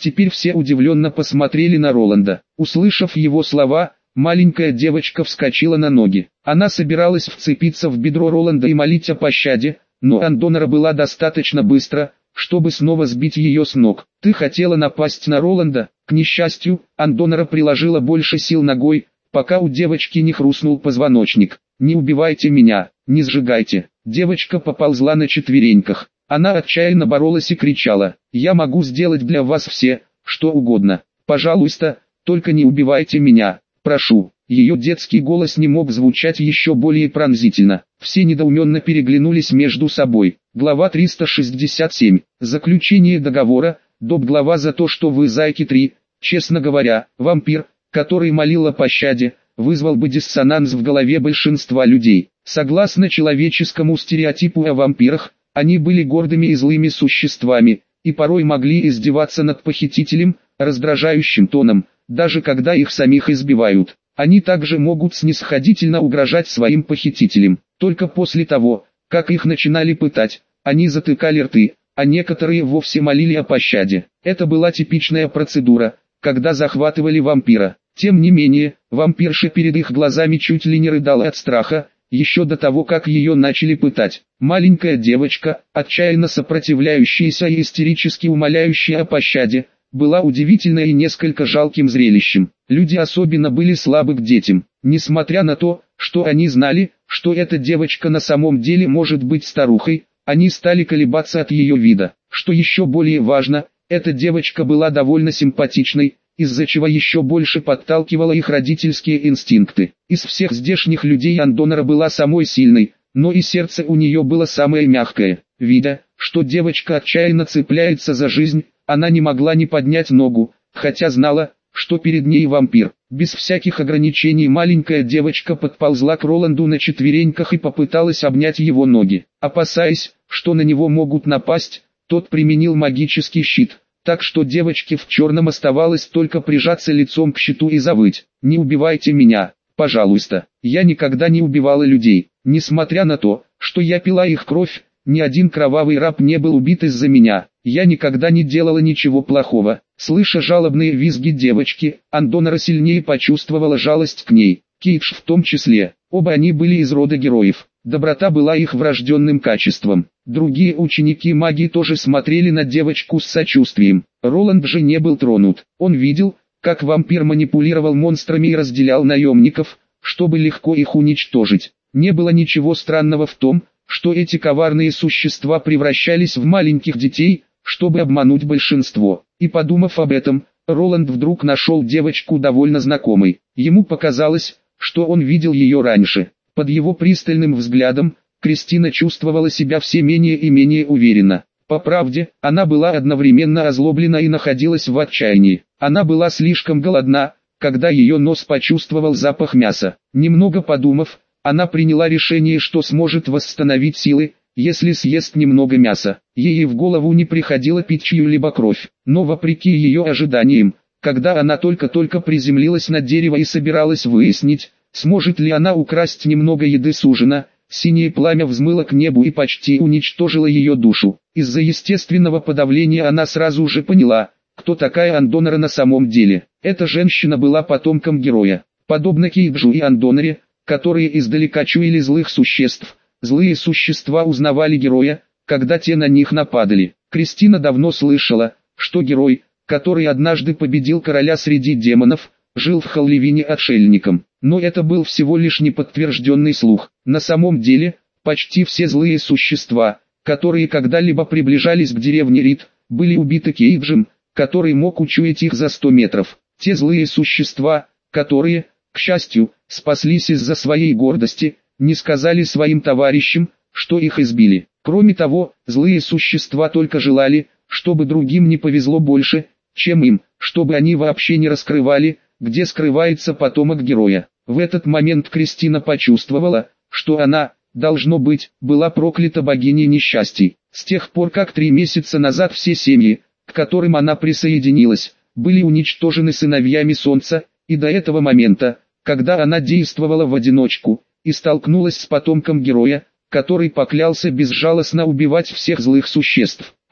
Теперь все удивленно посмотрели на Роланда. Услышав его слова, маленькая девочка вскочила на ноги. Она собиралась вцепиться в бедро Роланда и молить о пощаде, но Андонора была достаточно быстра, чтобы снова сбить ее с ног. «Ты хотела напасть на Роланда?» К несчастью, Андонора приложила больше сил ногой, пока у девочки не хрустнул позвоночник. «Не убивайте меня, не сжигайте». Девочка поползла на четвереньках. Она отчаянно боролась и кричала: «Я могу сделать для вас все, что угодно. Пожалуйста, только не убивайте меня, прошу». Ее детский голос не мог звучать еще более пронзительно. Все недоуменно переглянулись между собой. Глава триста шестьдесят семь. Заключение договора. Доп-глава за то, что вы зайки три. Честно говоря, вампир, который молил о пощаде, вызвал бы диссонанс в голове большинства людей. Согласно человеческому стереотипу о вампирах, они были гордыми и злыми существами, и порой могли издеваться над похитителем, раздражающим тоном, даже когда их самих избивают. Они также могут снисходительно угрожать своим похитителям. Только после того, как их начинали пытать, они затыкали рты, а некоторые вовсе молили о пощаде. Это была типичная процедура, когда захватывали вампира. Тем не менее, вампирша перед их глазами чуть ли не рыдала от страха, еще до того, как ее начали пытать. Маленькая девочка, отчаянно сопротивляющаяся и истерически умоляющая о пощаде, была удивительной и несколько жалким зрелищем. Люди особенно были слабы к детям. Несмотря на то, что они знали, что эта девочка на самом деле может быть старухой, они стали колебаться от ее вида. Что еще более важно, эта девочка была довольно симпатичной, из-за чего еще больше подталкивала их родительские инстинкты. Из всех здешних людей Андонора была самой сильной, но и сердце у нее было самое мягкое. Видя, что девочка отчаянно цепляется за жизнь, она не могла не поднять ногу, хотя знала, что перед ней вампир. Без всяких ограничений маленькая девочка подползла к Роланду на четвереньках и попыталась обнять его ноги. Опасаясь, что на него могут напасть, тот применил магический щит, так что девочке в черном оставалось только прижаться лицом к щиту и завыть: «Не убивайте меня, пожалуйста, я никогда не убивала людей, несмотря на то, что я пила их кровь, ни один кровавый раб не был убит из-за меня, я никогда не делала ничего плохого». Слыша жалобные визги девочки, Андонора сильнее почувствовала жалость к ней, Кейдж в том числе. Оба они были из рода героев, доброта была их врожденным качеством. Другие ученики магии тоже смотрели на девочку с сочувствием. Роланд же не был тронут. Он видел, как вампир манипулировал монстрами и разделял наемников, чтобы легко их уничтожить. Не было ничего странного в том, что эти коварные существа превращались в маленьких детей, чтобы обмануть большинство. И подумав об этом, Роланд вдруг нашел девочку довольно знакомой. Ему показалось, что он видел ее раньше. Под его пристальным взглядом, Кристина чувствовала себя все менее и менее уверенно. По правде, она была одновременно озлоблена и находилась в отчаянии. Она была слишком голодна, когда ее нос почувствовал запах мяса. Немного подумав, она приняла решение, что сможет восстановить силы, если съест немного мяса. Ей в голову не приходило пить чью-либо кровь. Но вопреки ее ожиданиям, когда она только-только приземлилась на дерево и собиралась выяснить, сможет ли она украсть немного еды с ужина, синее пламя взмыло к небу и почти уничтожило ее душу. Из-за естественного подавления она сразу же поняла, кто такая Андонора на самом деле. Эта женщина была потомком героя. Подобно Кейджу и Андоноре, которые издалека чуяли злых существ, злые существа узнавали героя, когда те на них нападали. Кристина давно слышала, что герой, который однажды победил короля среди демонов, жил в Халливине отшельником. Но это был всего лишь неподтвержденный слух. На самом деле, почти все злые существа, которые когда-либо приближались к деревне Рид, были убиты Кейджем, который мог учуять их за сто метров. Те злые существа, которые, к счастью, спаслись из-за своей гордости, не сказали своим товарищам, что их избили. Кроме того, злые существа только желали, чтобы другим не повезло больше, чем им, чтобы они вообще не раскрывали, где скрывается потомок героя. В этот момент Кристина почувствовала, что она, должно быть, была проклята богиней несчастий. С тех пор, как три месяца назад все семьи, к которым она присоединилась, были уничтожены сыновьями Солнца, и до этого момента, когда она действовала в одиночку, и столкнулась с потомком героя, который поклялся безжалостно убивать всех злых существ.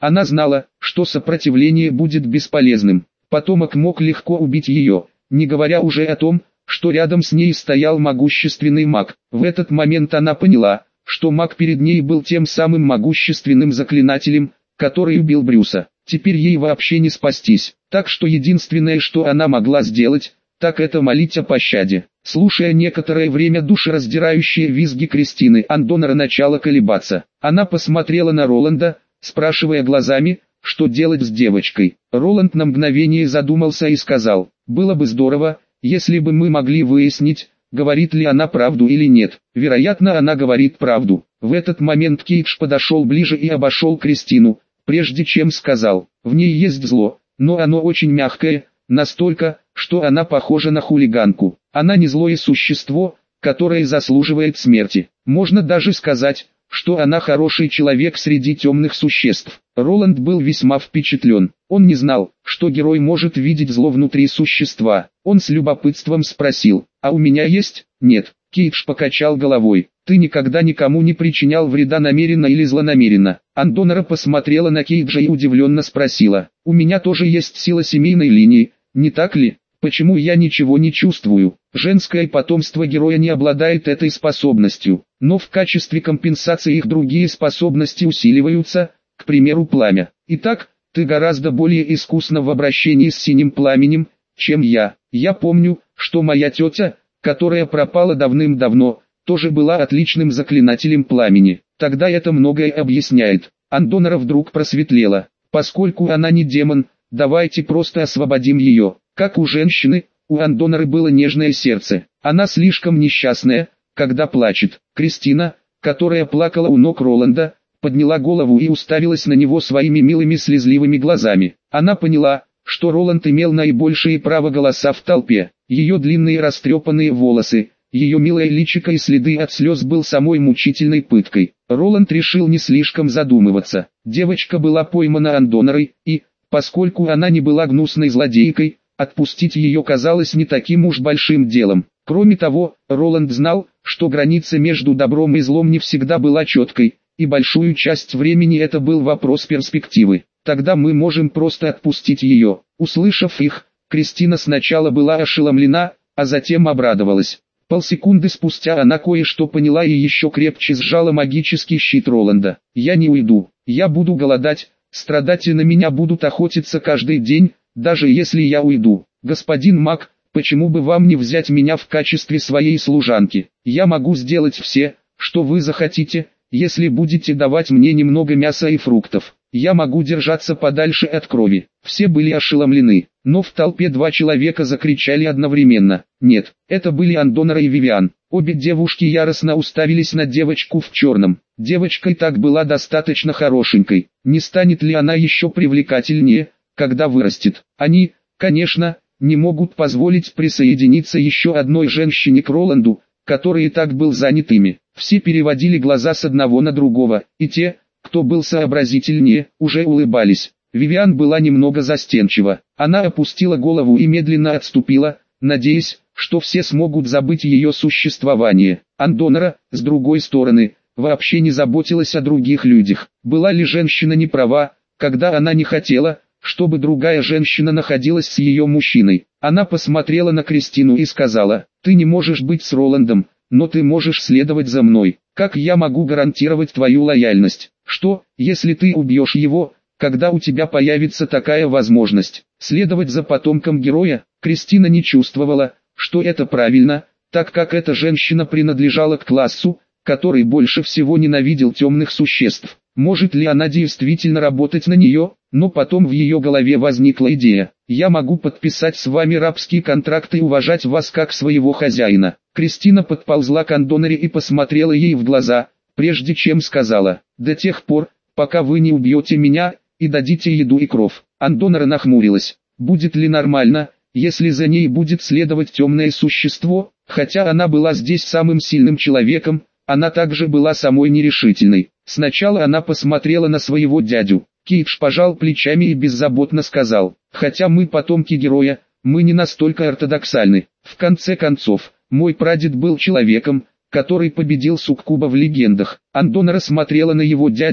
Она знала, что сопротивление будет бесполезным. Потомок мог легко убить ее, не говоря уже о том, что рядом с ней стоял могущественный маг. В этот момент она поняла, что маг перед ней был тем самым могущественным заклинателем, который убил Брюса. Теперь ей вообще не спастись, так что единственное, что она могла сделать, так это молить о пощаде. Слушая некоторое время душераздирающие визги Кристины, Андонора начала колебаться. Она посмотрела на Роланда, спрашивая глазами, что делать с девочкой. Роланд на мгновение задумался и сказал: «Было бы здорово, если бы мы могли выяснить, говорит ли она правду или нет. Вероятно, она говорит правду». В этот момент Кейдж подошел ближе и обошел Кристину, прежде чем сказал: «В ней есть зло, но оно очень мягкое, настолько, что она похожа на хулиганку. Она не злое существо, которое заслуживает смерти. Можно даже сказать, что она хороший человек среди темных существ». Роланд был весьма впечатлен. Он не знал, что герой может видеть зло внутри существа. Он с любопытством спросил: «А у меня есть?» «Нет». Кейдж покачал головой. «Ты никогда никому не причинял вреда намеренно или злонамеренно». Андонора посмотрела на Кейджа и удивленно спросила: «У меня тоже есть сила семейной линии, не так ли? Почему я ничего не чувствую?» Женское потомство героя не обладает этой способностью, но в качестве компенсации их другие способности усиливаются, к примеру пламя. Итак, ты гораздо более искусна в обращении с синим пламенем, чем я. Я помню, что моя тетя, которая пропала давным-давно, тоже была отличным заклинателем пламени. Тогда это многое объясняет». Андонора вдруг просветлела. «Поскольку она не демон, давайте просто освободим ее». Как у женщины, у Андоноры было нежное сердце. Она слишком несчастная, когда плачет. Кристина, которая плакала у ног Роланда, подняла голову и уставилась на него своими милыми слезливыми глазами. Она поняла, что Роланд имел наибольшее право голоса в толпе. Ее длинные растрепанные волосы, ее милое личико и следы от слез был самой мучительной пыткой. Роланд решил не слишком задумываться. Девочка была поймана Андонорой, и, поскольку она не была гнусной злодейкой, отпустить ее казалось не таким уж большим делом. Кроме того, Роланд знал, что граница между добром и злом не всегда была четкой, и большую часть времени это был вопрос перспективы. «Тогда мы можем просто отпустить ее». Услышав их, Кристина сначала была ошеломлена, а затем обрадовалась. Полсекунды спустя она кое-что поняла и еще крепче сжала магический щит Роланда. «Я не уйду, я буду голодать, страдать и на меня будут охотиться каждый день, даже если я уйду. Господин маг, почему бы вам не взять меня в качестве своей служанки? Я могу сделать все, что вы захотите, если будете давать мне немного мяса и фруктов. Я могу держаться подальше от крови». Все были ошеломлены, но в толпе два человека закричали одновременно. Нет, это были Андонора и Вивиан. Обе девушки яростно уставились на девочку в черном. Девочка и так была достаточно хорошенькой. Не станет ли она еще привлекательнее, когда вырастет? Они, конечно, не могут позволить присоединиться еще одной женщине к Роланду, который и так был занят ими. Все переводили глаза с одного на другого, и те, кто был сообразительнее, уже улыбались. Вивиан была немного застенчива. Она опустила голову и медленно отступила, надеясь, что все смогут забыть ее существование. Андонора, с другой стороны, вообще не заботилась о других людях. Была ли женщина не права, когда она не хотела, чтобы другая женщина находилась с ее мужчиной? Она посмотрела на Кристину и сказала: «Ты не можешь быть с Роландом, но ты можешь следовать за мной. Как я могу гарантировать твою лояльность? Что, если ты убьешь его, когда у тебя появится такая возможность?» Следовать за потомком героя? Кристина не чувствовала, что это правильно, так как эта женщина принадлежала к классу, который больше всего ненавидел темных существ. Может ли она действительно работать на нее? Но потом в ее голове возникла идея: «Я могу подписать с вами рабский контракт и уважать вас как своего хозяина». Кристина подползла к Андоноре и посмотрела ей в глаза, прежде чем сказала: «До тех пор, пока вы не убьете меня и дадите еду и кров». Андонора нахмурилась. Будет ли нормально, если за ней будет следовать темное существо? Хотя она была здесь самым сильным человеком, она также была самой нерешительной. Сначала она посмотрела на своего дядю. Кейдж пожал плечами и беззаботно сказал: «Хотя мы потомки героя, мы не настолько ортодоксальны. В конце концов, мой прадед был человеком, который победил суккуба в легендах». Андонора смотрела на его дядю,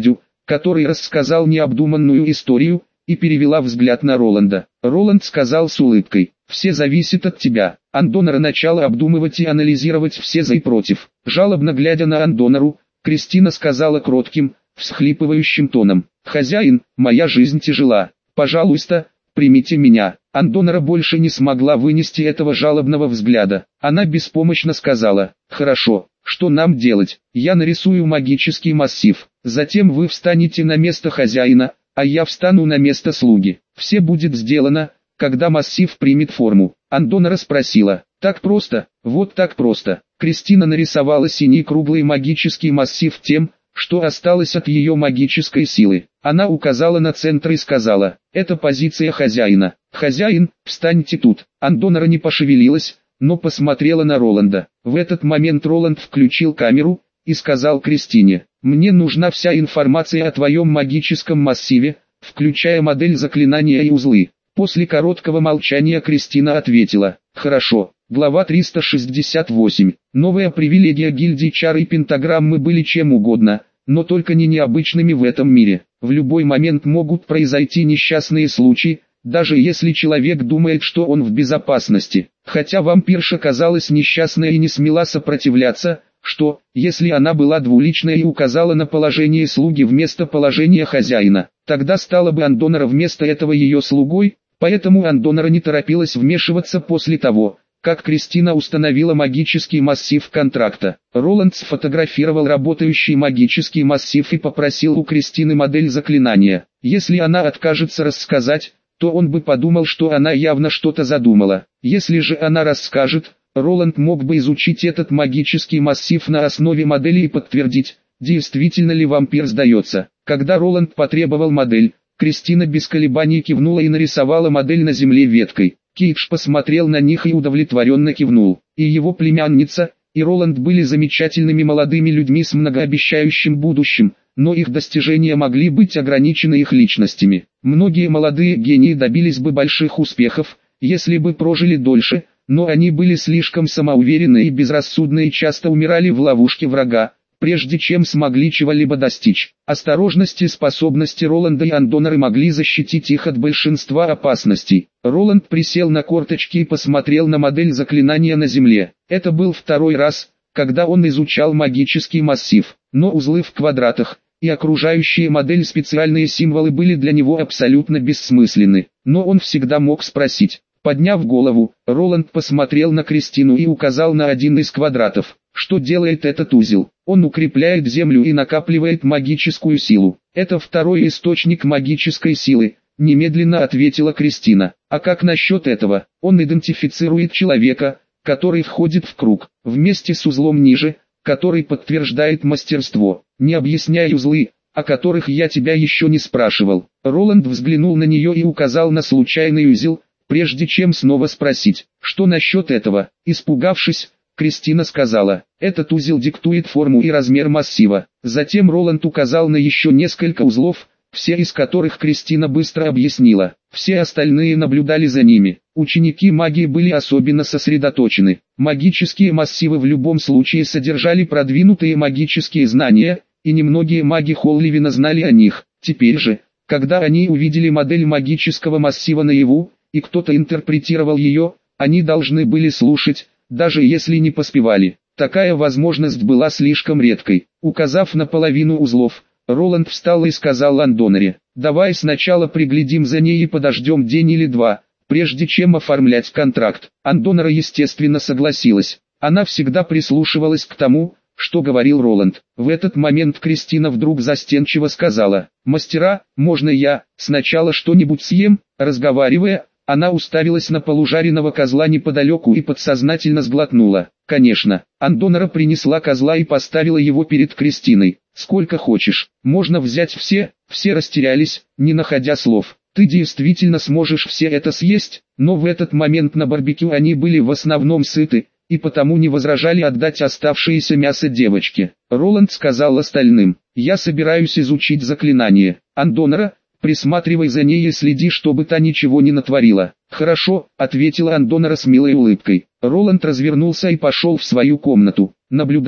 который рассказал необдуманную историю, и перевела взгляд на Роланда. Роланд сказал с улыбкой: «Все зависит от тебя». Андонора начала обдумывать и анализировать все за и против. Жалобно глядя на Андонору, Кристина сказала кротким, всхлипывающим тоном: «Хозяин, моя жизнь тяжела. Пожалуйста, примите меня». Андонора больше не смогла вынести этого жалобного взгляда. Она беспомощно сказала: «Хорошо, что нам делать? Я нарисую магический массив. Затем вы встанете на место хозяина, а я встану на место слуги. Все будет сделано, когда массив примет форму». Андонора спросила: «Так просто?» «Вот так просто». Кристина нарисовала синий круглый магический массив тем, что осталось от ее магической силы. Она указала на центр и сказала: «Это позиция хозяина. Хозяин, встаньте тут». Андонора не пошевелилась, но посмотрела на Роланда. В этот момент Роланд включил камеру и сказал Кристине: «Мне нужна вся информация о твоем магическом массиве, включая модель заклинания и узлы». После короткого молчания Кристина ответила: «Хорошо». Глава триста шестьдесят восемь. Новая привилегия гильдии чар и пентаграммы были чем угодно, но только не необычными в этом мире. В любой момент могут произойти несчастные случаи, даже если человек думает, что он в безопасности. Хотя вампирша казалась несчастной и не смела сопротивляться, что, если она была двуличной и указала на положение слуги вместо положения хозяина, тогда стала бы Андонора вместо этого ее слугой, поэтому Андонора не торопилась вмешиваться после того, как Кристина установила магический массив контракта. Роланд сфотографировал работающий магический массив и попросил у Кристины модель заклинания. Если она откажется рассказать, то он бы подумал, что она явно что-то задумала. Если же она расскажет, Роланд мог бы изучить этот магический массив на основе модели и подтвердить, действительно ли вампир сдается. Когда Роланд потребовал модель, Кристина без колебаний кивнула и нарисовала модель на земле веткой. Кейдж посмотрел на них и удовлетворенно кивнул. И его племянница, и Роланд были замечательными молодыми людьми с многообещающим будущим, но их достижения могли быть ограничены их личностями. Многие молодые гении добились бы больших успехов, если бы прожили дольше, но они были слишком самоуверенны и безрассудны и часто умирали в ловушке врага, прежде чем смогли чего-либо достичь. Осторожность и способности Роланда и Андоноры могли защитить их от большинства опасностей. Роланд присел на корточки и посмотрел на модель заклинания на земле. Это был второй раз, когда он изучал магический массив, но узлы в квадратах и окружающие модель специальные символы были для него абсолютно бессмысленны. Но он всегда мог спросить. Подняв голову, Роланд посмотрел на Кристину и указал на один из квадратов. Что делает этот узел? Он укрепляет землю и накапливает магическую силу. Это второй источник магической силы, немедленно ответила Кристина. А как насчет этого? Он идентифицирует человека, который входит в круг, вместе с узлом ниже, который подтверждает мастерство. Не объясняй узлы, о которых я тебя еще не спрашивал. Роланд взглянул на нее и указал на случайный узел, прежде чем снова спросить, что насчет этого. Испугавшись, Кристина сказала: «Этот узел диктует форму и размер массива». Затем Роланд указал на еще несколько узлов, все из которых Кристина быстро объяснила. Все остальные наблюдали за ними. Ученики магии были особенно сосредоточены. Магические массивы в любом случае содержали продвинутые магические знания, и немногие маги Холливина знали о них. Теперь же, когда они увидели модель магического массива наяву, и кто-то интерпретировал ее, они должны были слушать, даже если не поспевали. Такая возможность была слишком редкой. Указав на половину узлов, Роланд встал и сказал Андоноре: «Давай сначала приглядим за ней и подождем день или два, прежде чем оформлять контракт». Андонора естественно согласилась. Она всегда прислушивалась к тому, что говорил Роланд. В этот момент Кристина вдруг застенчиво сказала: «Мастера, можно я сначала что-нибудь съем?» Разговаривая, она уставилась на полужаренного козла неподалеку и подсознательно сглотнула. Конечно, Андонора принесла козла и поставила его перед Кристиной. «Сколько хочешь, можно взять все». Все растерялись, не находя слов. «Ты действительно сможешь все это съесть?» Но в этот момент на барбекю они были в основном сыты, и потому не возражали отдать оставшееся мясо девочке. Роланд сказал остальным: «Я собираюсь изучить заклинание. Андонора, присматривай за ней и следи, чтобы та ничего не натворила». «Хорошо», — ответила Андонора с милой улыбкой. Роланд развернулся и пошел в свою комнату. Наблюдая,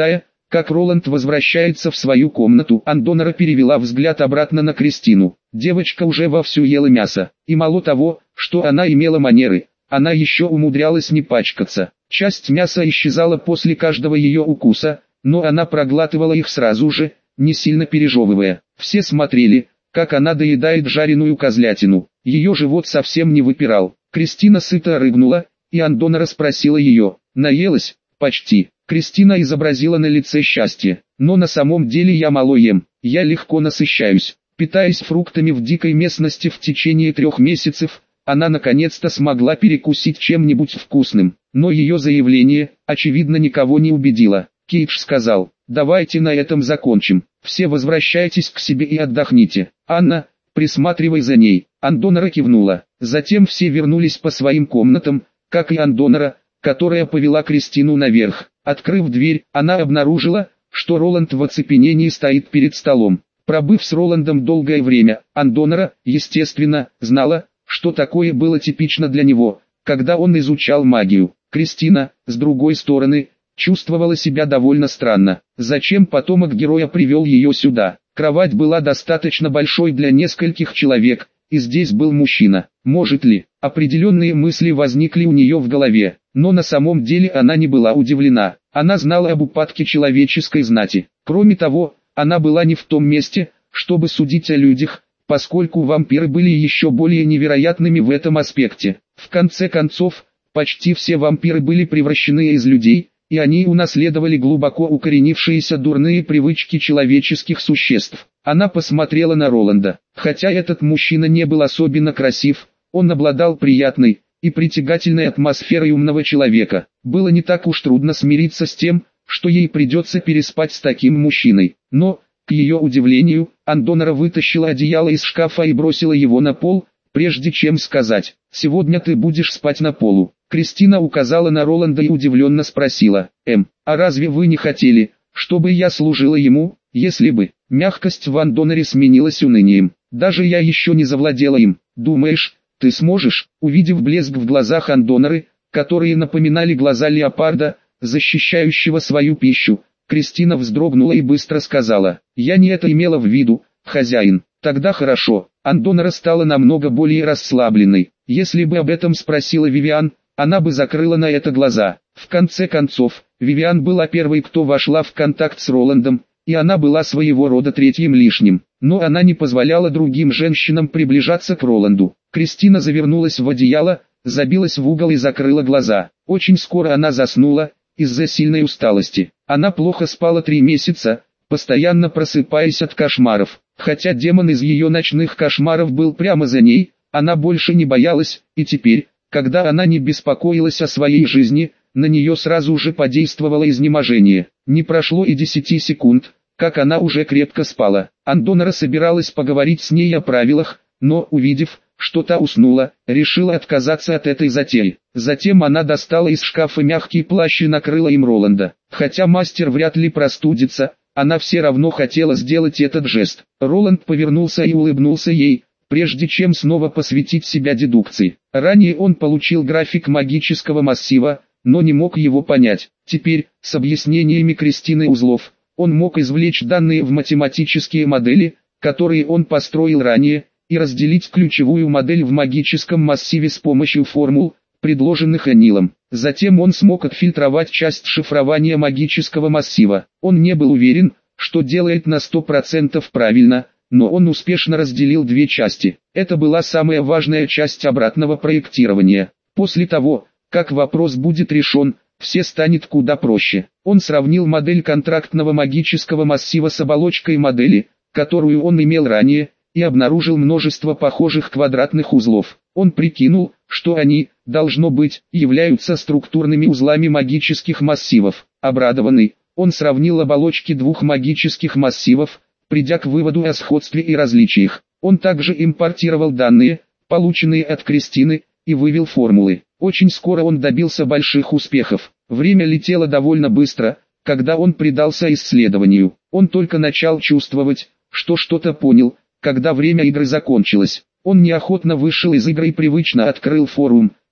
Как Роланд возвращается в свою комнату, Андонора перевела взгляд обратно на Кристину. Девочка уже вовсю ела мясо, и мало того, что она имела манеры, она еще умудрялась не пачкаться. Часть мяса исчезала после каждого ее укуса, но она проглатывала их сразу же, не сильно пережевывая. Все смотрели, как она доедает жареную козлятину. Ее живот совсем не выпирал. Кристина сыто рыгнула, и Андонора спросила ее: «Наелась?» «Почти». Кристина изобразила на лице счастье. «Но на самом деле я мало ем, я легко насыщаюсь». Питаясь фруктами в дикой местности в течение трех месяцев, она наконец-то смогла перекусить чем-нибудь вкусным. Но ее заявление, очевидно, никого не убедило. Кейдж сказал: «Давайте на этом закончим. Все возвращайтесь к себе и отдохните. Анна, присматривай за ней». Андонора кивнула. Затем все вернулись по своим комнатам, как и Андонора, которая повела Кристину наверх. Открыв дверь, она обнаружила, что Роланд в оцепенении стоит перед столом. Пробыв с Роландом долгое время, Андонора, естественно, знала, что такое было типично для него, когда он изучал магию. Кристина, с другой стороны, чувствовала себя довольно странно. Зачем потомок героя привел ее сюда? Кровать была достаточно большой для нескольких человек, и здесь был мужчина. Может ли? Определенные мысли возникли у нее в голове, но на самом деле она не была удивлена. Она знала об упадке человеческой знати. Кроме того, она была не в том месте, чтобы судить о людях, поскольку вампиры были еще более невероятными в этом аспекте. В конце концов, почти все вампиры были превращены из людей, и они унаследовали глубоко укоренившиеся дурные привычки человеческих существ. Она посмотрела на Роланда. Хотя этот мужчина не был особенно красив, он обладал приятной и притягательной атмосферой умного человека. Было не так уж трудно смириться с тем, что ей придется переспать с таким мужчиной. Но, к ее удивлению, Андонора вытащила одеяло из шкафа и бросила его на пол, прежде чем сказать: «Сегодня ты будешь спать на полу». Кристина указала на Роланда и удивленно спросила: «Эм, а разве вы не хотели, чтобы я служила ему, если бы?» Мягкость в Андоноре сменилась унынием. «Даже я еще не завладела им. Думаешь, ты сможешь?» Увидев блеск в глазах Андоноры, которые напоминали глаза леопарда, защищающего свою пищу, Кристина вздрогнула и быстро сказала: «Я не это имела в виду, хозяин». «Тогда хорошо». Андонора стала намного более расслабленной. Если бы об этом спросила Вивиан, она бы закрыла на это глаза. В конце концов, Вивиан была первой, кто вошла в контакт с Роландом, и она была своего рода третьим лишним. Но она не позволяла другим женщинам приближаться к Роланду. Кристина завернулась в одеяло, забилась в угол и закрыла глаза. Очень скоро она заснула, из-за сильной усталости. Она плохо спала три месяца, постоянно просыпаясь от кошмаров. Хотя демон из ее ночных кошмаров был прямо за ней, она больше не боялась, и теперь, когда она не беспокоилась о своей жизни, на нее сразу же подействовало изнеможение. Не прошло и десяти секунд, как она уже крепко спала. Андонора собиралась поговорить с ней о правилах, но, увидев, что та уснула, решила отказаться от этой затеи. Затем она достала из шкафа мягкий плащ и накрыла им Роланда. Хотя мастер вряд ли простудится, она все равно хотела сделать этот жест. Роланд повернулся и улыбнулся ей, прежде чем снова посвятить себя дедукции. Ранее он получил график магического массива, но не мог его понять. Теперь, с объяснениями Кристины узлов, он мог извлечь данные в математические модели, которые он построил ранее, и разделить ключевую модель в магическом массиве с помощью формул, предложенных Энилом. Затем он смог отфильтровать часть шифрования магического массива. Он не был уверен, что делает на сто процентов правильно, но он успешно разделил две части. Это была самая важная часть обратного проектирования. После того, как вопрос будет решен, все станет куда проще. Он сравнил модель контрактного магического массива с оболочкой модели, которую он имел ранее, и обнаружил множество похожих квадратных узлов. Он прикинул, что они, должно быть, являются структурными узлами магических массивов. Обрадованный, он сравнил оболочки двух магических массивов, придя к выводу о сходстве и различиях. Он также импортировал данные, полученные от Кристины, и вывел формулы. Очень скоро он добился больших успехов. Время летело довольно быстро, когда он предался исследованию. Он только начал чувствовать, что что-то понял, когда время игры закончилось. Он неохотно вышел из игры и привычно открыл форум,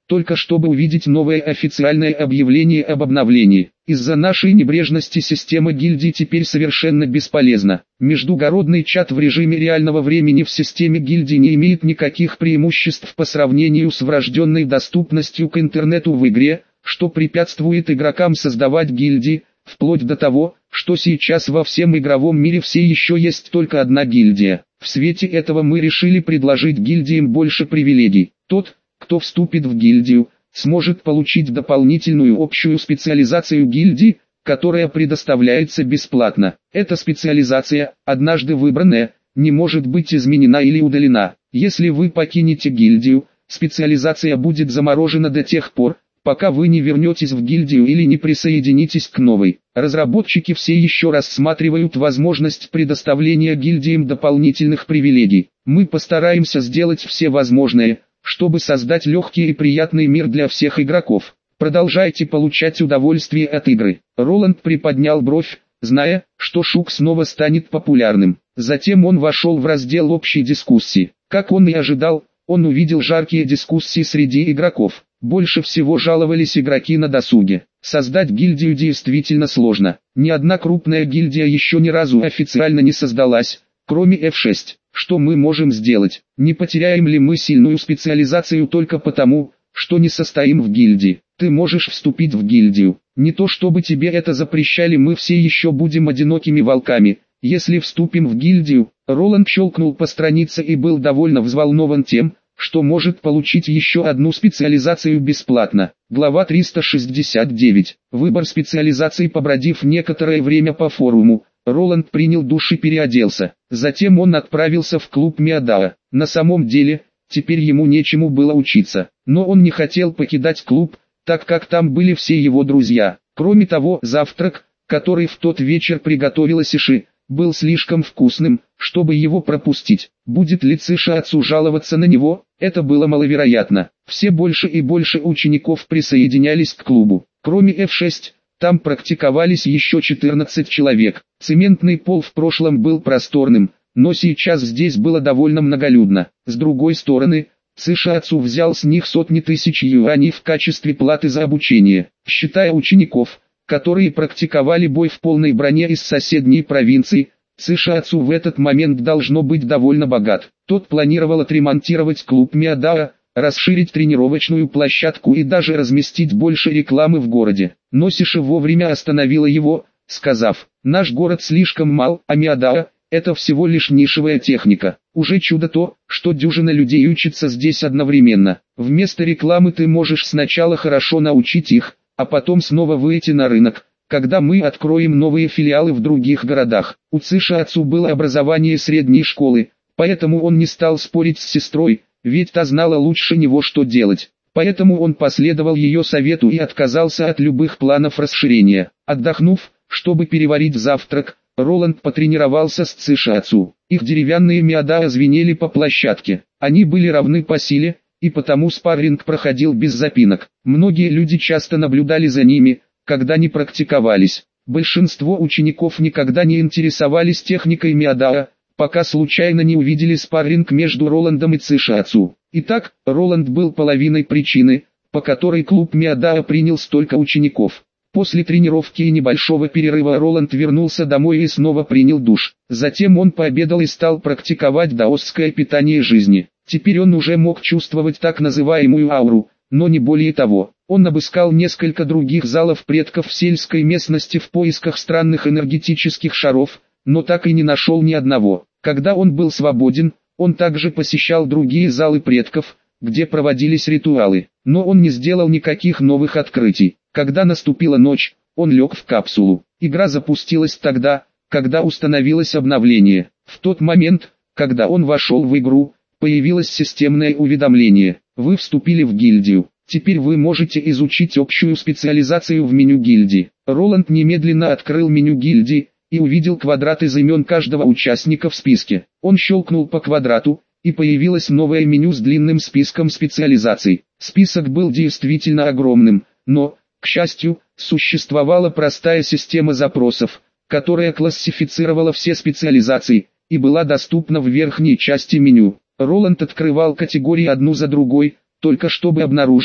только чтобы увидеть новое официальное объявление об обновлении. Из-за нашей небрежности система гильдий теперь совершенно бесполезна. Междугородный чат в режиме реального времени в системе гильдий не имеет никаких преимуществ по сравнению с врожденной доступностью к интернету в игре, что препятствует игрокам создавать гильдии, вплоть до того, что сейчас во всем игровом мире все еще есть только одна гильдия. В свете этого мы решили предложить гильдиям больше привилегий. Тот, кто вступит в гильдию, сможет получить дополнительную общую специализацию гильдии, которая предоставляется бесплатно. Эта специализация, однажды выбранная, не может быть изменена или удалена. Если вы покинете гильдию, специализация будет заморожена до тех пор, пока вы не вернетесь в гильдию или не присоединитесь к новой. Разработчики все еще рассматривают возможность предоставления гильдиям дополнительных привилегий. Мы постараемся сделать все возможное, чтобы создать легкий и приятный мир для всех игроков. Продолжайте получать удовольствие от игры. Роланд приподнял бровь, зная, что Шук снова станет популярным. Затем он вошел в раздел общей дискуссии. Как он и ожидал, он увидел жаркие дискуссии среди игроков. Больше всего жаловались игроки на досуге. Создать гильдию действительно сложно. Ни одна крупная гильдия еще ни разу официально не создалась, кроме эф шесть. Что мы можем сделать? Не потеряем ли мы сильную специализацию только потому, что не состоим в гильдии? Ты можешь вступить в гильдию. Не то чтобы тебе это запрещали, мы все еще будем одинокими волками, если вступим в гильдию. Роланд щелкнул по странице и был довольно взволнован тем, что может получить еще одну специализацию бесплатно. Глава триста шестьдесят девять. Выбор специализации. Побродив некоторое время по форуму, Роланд принял душ и переоделся. Затем он отправился в клуб Миадао. На самом деле, теперь ему нечему было учиться. Но он не хотел покидать клуб, так как там были все его друзья. Кроме того, завтрак, который в тот вечер приготовила Сиши, был слишком вкусным, чтобы его пропустить. Будет ли Цишиацу жаловаться на него? Это было маловероятно. Все больше и больше учеников присоединялись к клубу. Кроме эф шесть, там практиковались еще четырнадцать человек. Цементный пол в прошлом был просторным, но сейчас здесь было довольно многолюдно. С другой стороны, Цишиацу взял с них сотни тысяч юаней в качестве платы за обучение. Считая учеников, которые практиковали бой в полной броне из соседней провинции, Цишиацу в этот момент должно быть довольно богат. Тот планировал отремонтировать клуб Миадао, расширить тренировочную площадку и даже разместить больше рекламы в городе. Но Сиши вовремя остановила его, сказав: «Наш город слишком мал, а Миадао – это всего лишь нишевая техника. Уже чудо то, что дюжина людей учится здесь одновременно. Вместо рекламы ты можешь сначала хорошо научить их, а потом снова выйти на рынок, когда мы откроем новые филиалы в других городах». У Цишиацу было образование средней школы, поэтому он не стал спорить с сестрой, ведь та знала лучше него, что делать. Поэтому он последовал ее совету и отказался от любых планов расширения. Отдохнув, чтобы переварить завтрак, Роланд потренировался с Цишиацу. Их деревянные Миадао звенели по площадке. Они были равны по силе, и потому спарринг проходил без запинок. Многие люди часто наблюдали за ними, когда не практиковались. Большинство учеников никогда не интересовались техникой Миадао, пока случайно не увидели спарринг между Роландом и Цишиацу. Итак, Роланд был половиной причины, по которой клуб Миадао принял столько учеников. После тренировки и небольшого перерыва Роланд вернулся домой и снова принял душ. Затем он пообедал и стал практиковать даосское питание жизни. Теперь он уже мог чувствовать так называемую ауру, но не более того. Он обыскал несколько других залов предков в сельской местности в поисках странных энергетических шаров, но так и не нашел ни одного. Когда он был свободен, он также посещал другие залы предков, где проводились ритуалы, но он не сделал никаких новых открытий. Когда наступила ночь, он лег в капсулу. Игра запустилась тогда, когда установилось обновление. В тот момент, когда он вошел в игру, появилось системное уведомление: вы вступили в гильдию. Теперь вы можете изучить общую специализацию в меню гильдии. Роланд немедленно открыл меню гильдии и увидел квадрат из имен каждого участника в списке. Он щелкнул по квадрату, и появилось новое меню с длинным списком специализаций. Список был действительно огромным, но, к счастью, существовала простая система запросов, которая классифицировала все специализации, и была доступна в верхней части меню. Роланд открывал категории одну за другой, только чтобы обнаружить,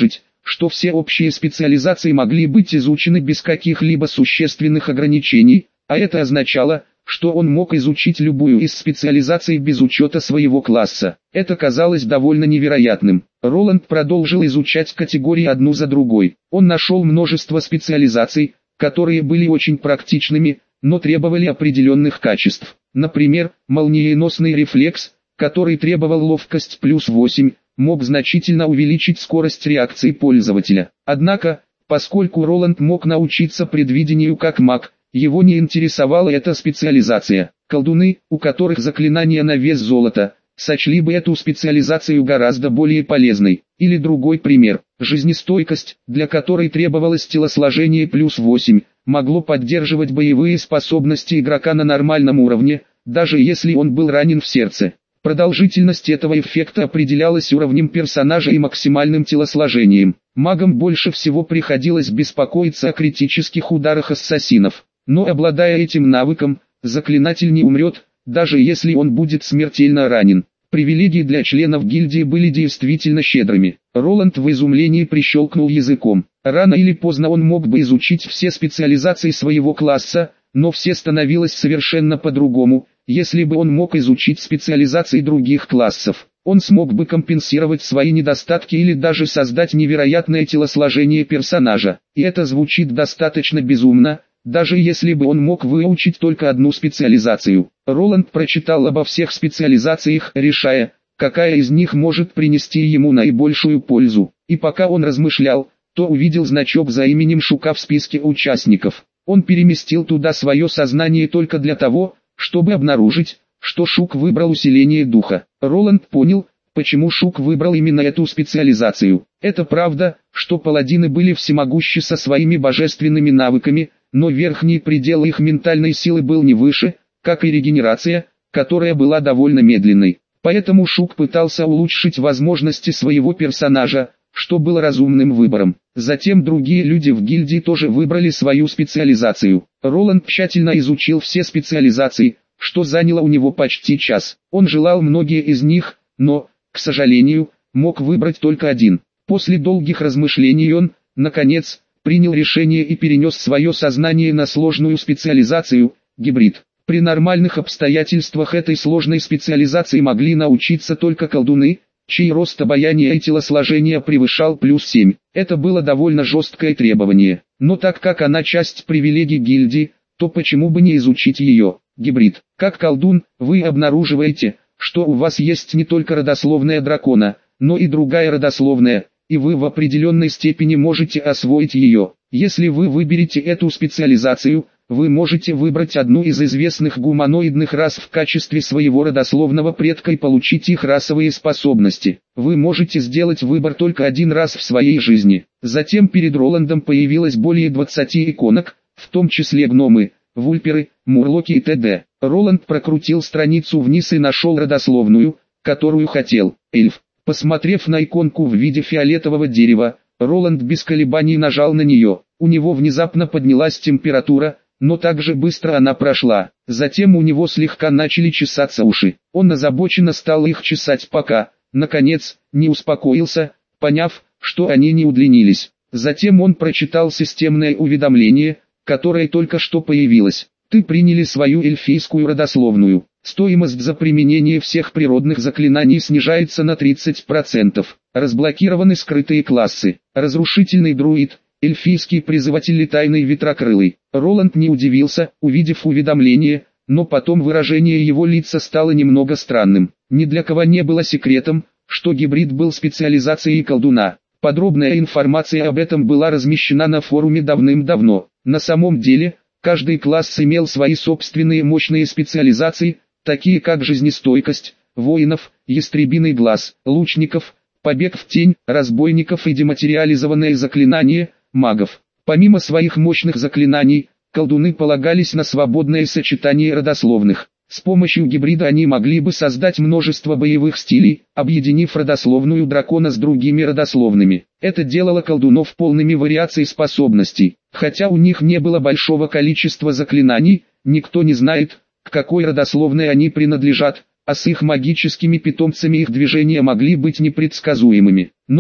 что все общие специализации могли быть изучены без каких-либо существенных ограничений, а это означало, что он мог изучить любую из специализаций без учета своего класса. Это казалось довольно невероятным. Роланд продолжил изучать категории одну за другой. Он нашел множество специализаций, которые были очень практичными, но требовали определенных качеств. Например, молниеносный рефлекс, который требовал ловкость плюс восемь, мог значительно увеличить скорость реакции пользователя. Однако, поскольку Роланд мог научиться предвидению как маг, его не интересовала эта специализация. Колдуны, у которых заклинания на вес золота, сочли бы эту специализацию гораздо более полезной. Или другой пример. Жизнестойкость, для которой требовалось телосложение плюс восемь, могло поддерживать боевые способности игрока на нормальном уровне, даже если он был ранен в сердце. Продолжительность этого эффекта определялась уровнем персонажа и максимальным телосложением. Магам больше всего приходилось беспокоиться о критических ударах ассасинов. Но обладая этим навыком, заклинатель не умрет, даже если он будет смертельно ранен. Привилегии для членов гильдии были действительно щедрыми. Роланд в изумлении прищелкнул языком. Рано или поздно он мог бы изучить все специализации своего класса, но все становилось совершенно по-другому, если бы он мог изучить специализации других классов. Он смог бы компенсировать свои недостатки или даже создать невероятное телосложение персонажа. И это звучит достаточно безумно, даже если бы он мог выучить только одну специализацию. Роланд прочитал обо всех специализациях, решая, какая из них может принести ему наибольшую пользу. И пока он размышлял, то увидел значок за именем Шука в списке участников. Он переместил туда свое сознание только для того, чтобы обнаружить, что Шук выбрал усиление духа. Роланд понял, почему Шук выбрал именно эту специализацию. Это правда, что паладины были всемогущи со своими божественными навыками, но верхний предел их ментальной силы был не выше, как и регенерация, которая была довольно медленной. Поэтому Шук пытался улучшить возможности своего персонажа, что было разумным выбором. Затем другие люди в гильдии тоже выбрали свою специализацию. Роланд тщательно изучил все специализации, что заняло у него почти час. Он желал многие из них, но, к сожалению, мог выбрать только один. После долгих размышлений он, наконец, принял решение и перенес свое сознание на сложную специализацию – гибрид. При нормальных обстоятельствах этой сложной специализации могли научиться только колдуны, чей рост обаяния и телосложения превышал плюс семь. Это было довольно жесткое требование. Но так как она часть привилегий гильдии, то почему бы не изучить ее? Гибрид. Как колдун, вы обнаруживаете, что у вас есть не только родословная дракона, но и другая родословная, и вы в определенной степени можете освоить ее. Если вы выберете эту специализацию, вы можете выбрать одну из известных гуманоидных рас в качестве своего родословного предка и получить их расовые способности. Вы можете сделать выбор только один раз в своей жизни. Затем перед Роландом появилось более двадцати иконок, в том числе гномы, вульперы, мурлоки и т.д. Роланд прокрутил страницу вниз и нашел родословную, которую хотел. Эльф. Посмотрев на иконку в виде фиолетового дерева, Роланд без колебаний нажал на нее. У него внезапно поднялась температура, но также быстро она прошла. Затем у него слегка начали чесаться уши. Он озабоченно стал их чесать, пока, наконец, не успокоился, поняв, что они не удлинились. Затем он прочитал системное уведомление, которое только что появилось. Ты приняли свою эльфийскую родословную. Стоимость за применение всех природных заклинаний снижается на тридцать процентов. Разблокированы скрытые классы. Разрушительный друид, эльфийский призыватель и тайный ветрокрылый. Роланд не удивился, увидев уведомление, но потом выражение его лица стало немного странным. Ни для кого не было секретом, что гибрид был специализацией колдуна. Подробная информация об этом была размещена на форуме давным-давно. На самом деле, каждый класс имел свои собственные мощные специализации, такие как жизнестойкость, воинов, ястребиный глаз, лучников, побег в тень, разбойников и дематериализованные заклинания, магов. Помимо своих мощных заклинаний, колдуны полагались на свободное сочетание родословных. С помощью гибрида они могли бы создать множество боевых стилей, объединив родословную дракона с другими родословными. Это делало колдунов полными вариаций способностей. Хотя у них не было большого количества заклинаний, никто не знает, к какой родословной они принадлежат, а с их магическими питомцами их движения могли быть непредсказуемыми. Но,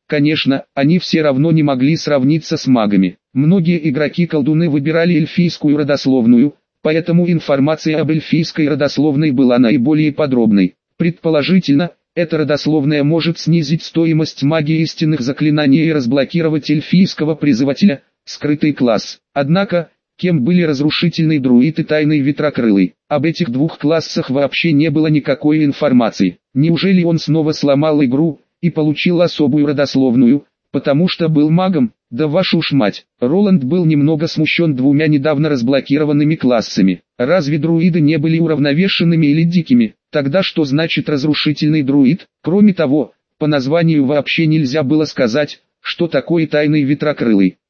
Конечно, они все равно не могли сравниться с магами. Многие игроки-колдуны выбирали эльфийскую родословную, поэтому информация об эльфийской родословной была наиболее подробной. Предположительно, эта родословная может снизить стоимость магии истинных заклинаний и разблокировать эльфийского призывателя, скрытый класс. Однако, кем были разрушительный друид и тайный ветрокрылый? Об этих двух классах вообще не было никакой информации. Неужели он снова сломал игру и получил особую родословную, потому что был магом? Да вашу ж мать! Роланд был немного смущен двумя недавно разблокированными классами. Разве друиды не были уравновешенными или дикими? Тогда что значит разрушительный друид? Кроме того, по названию вообще нельзя было сказать, что такое тайный ветрокрылый.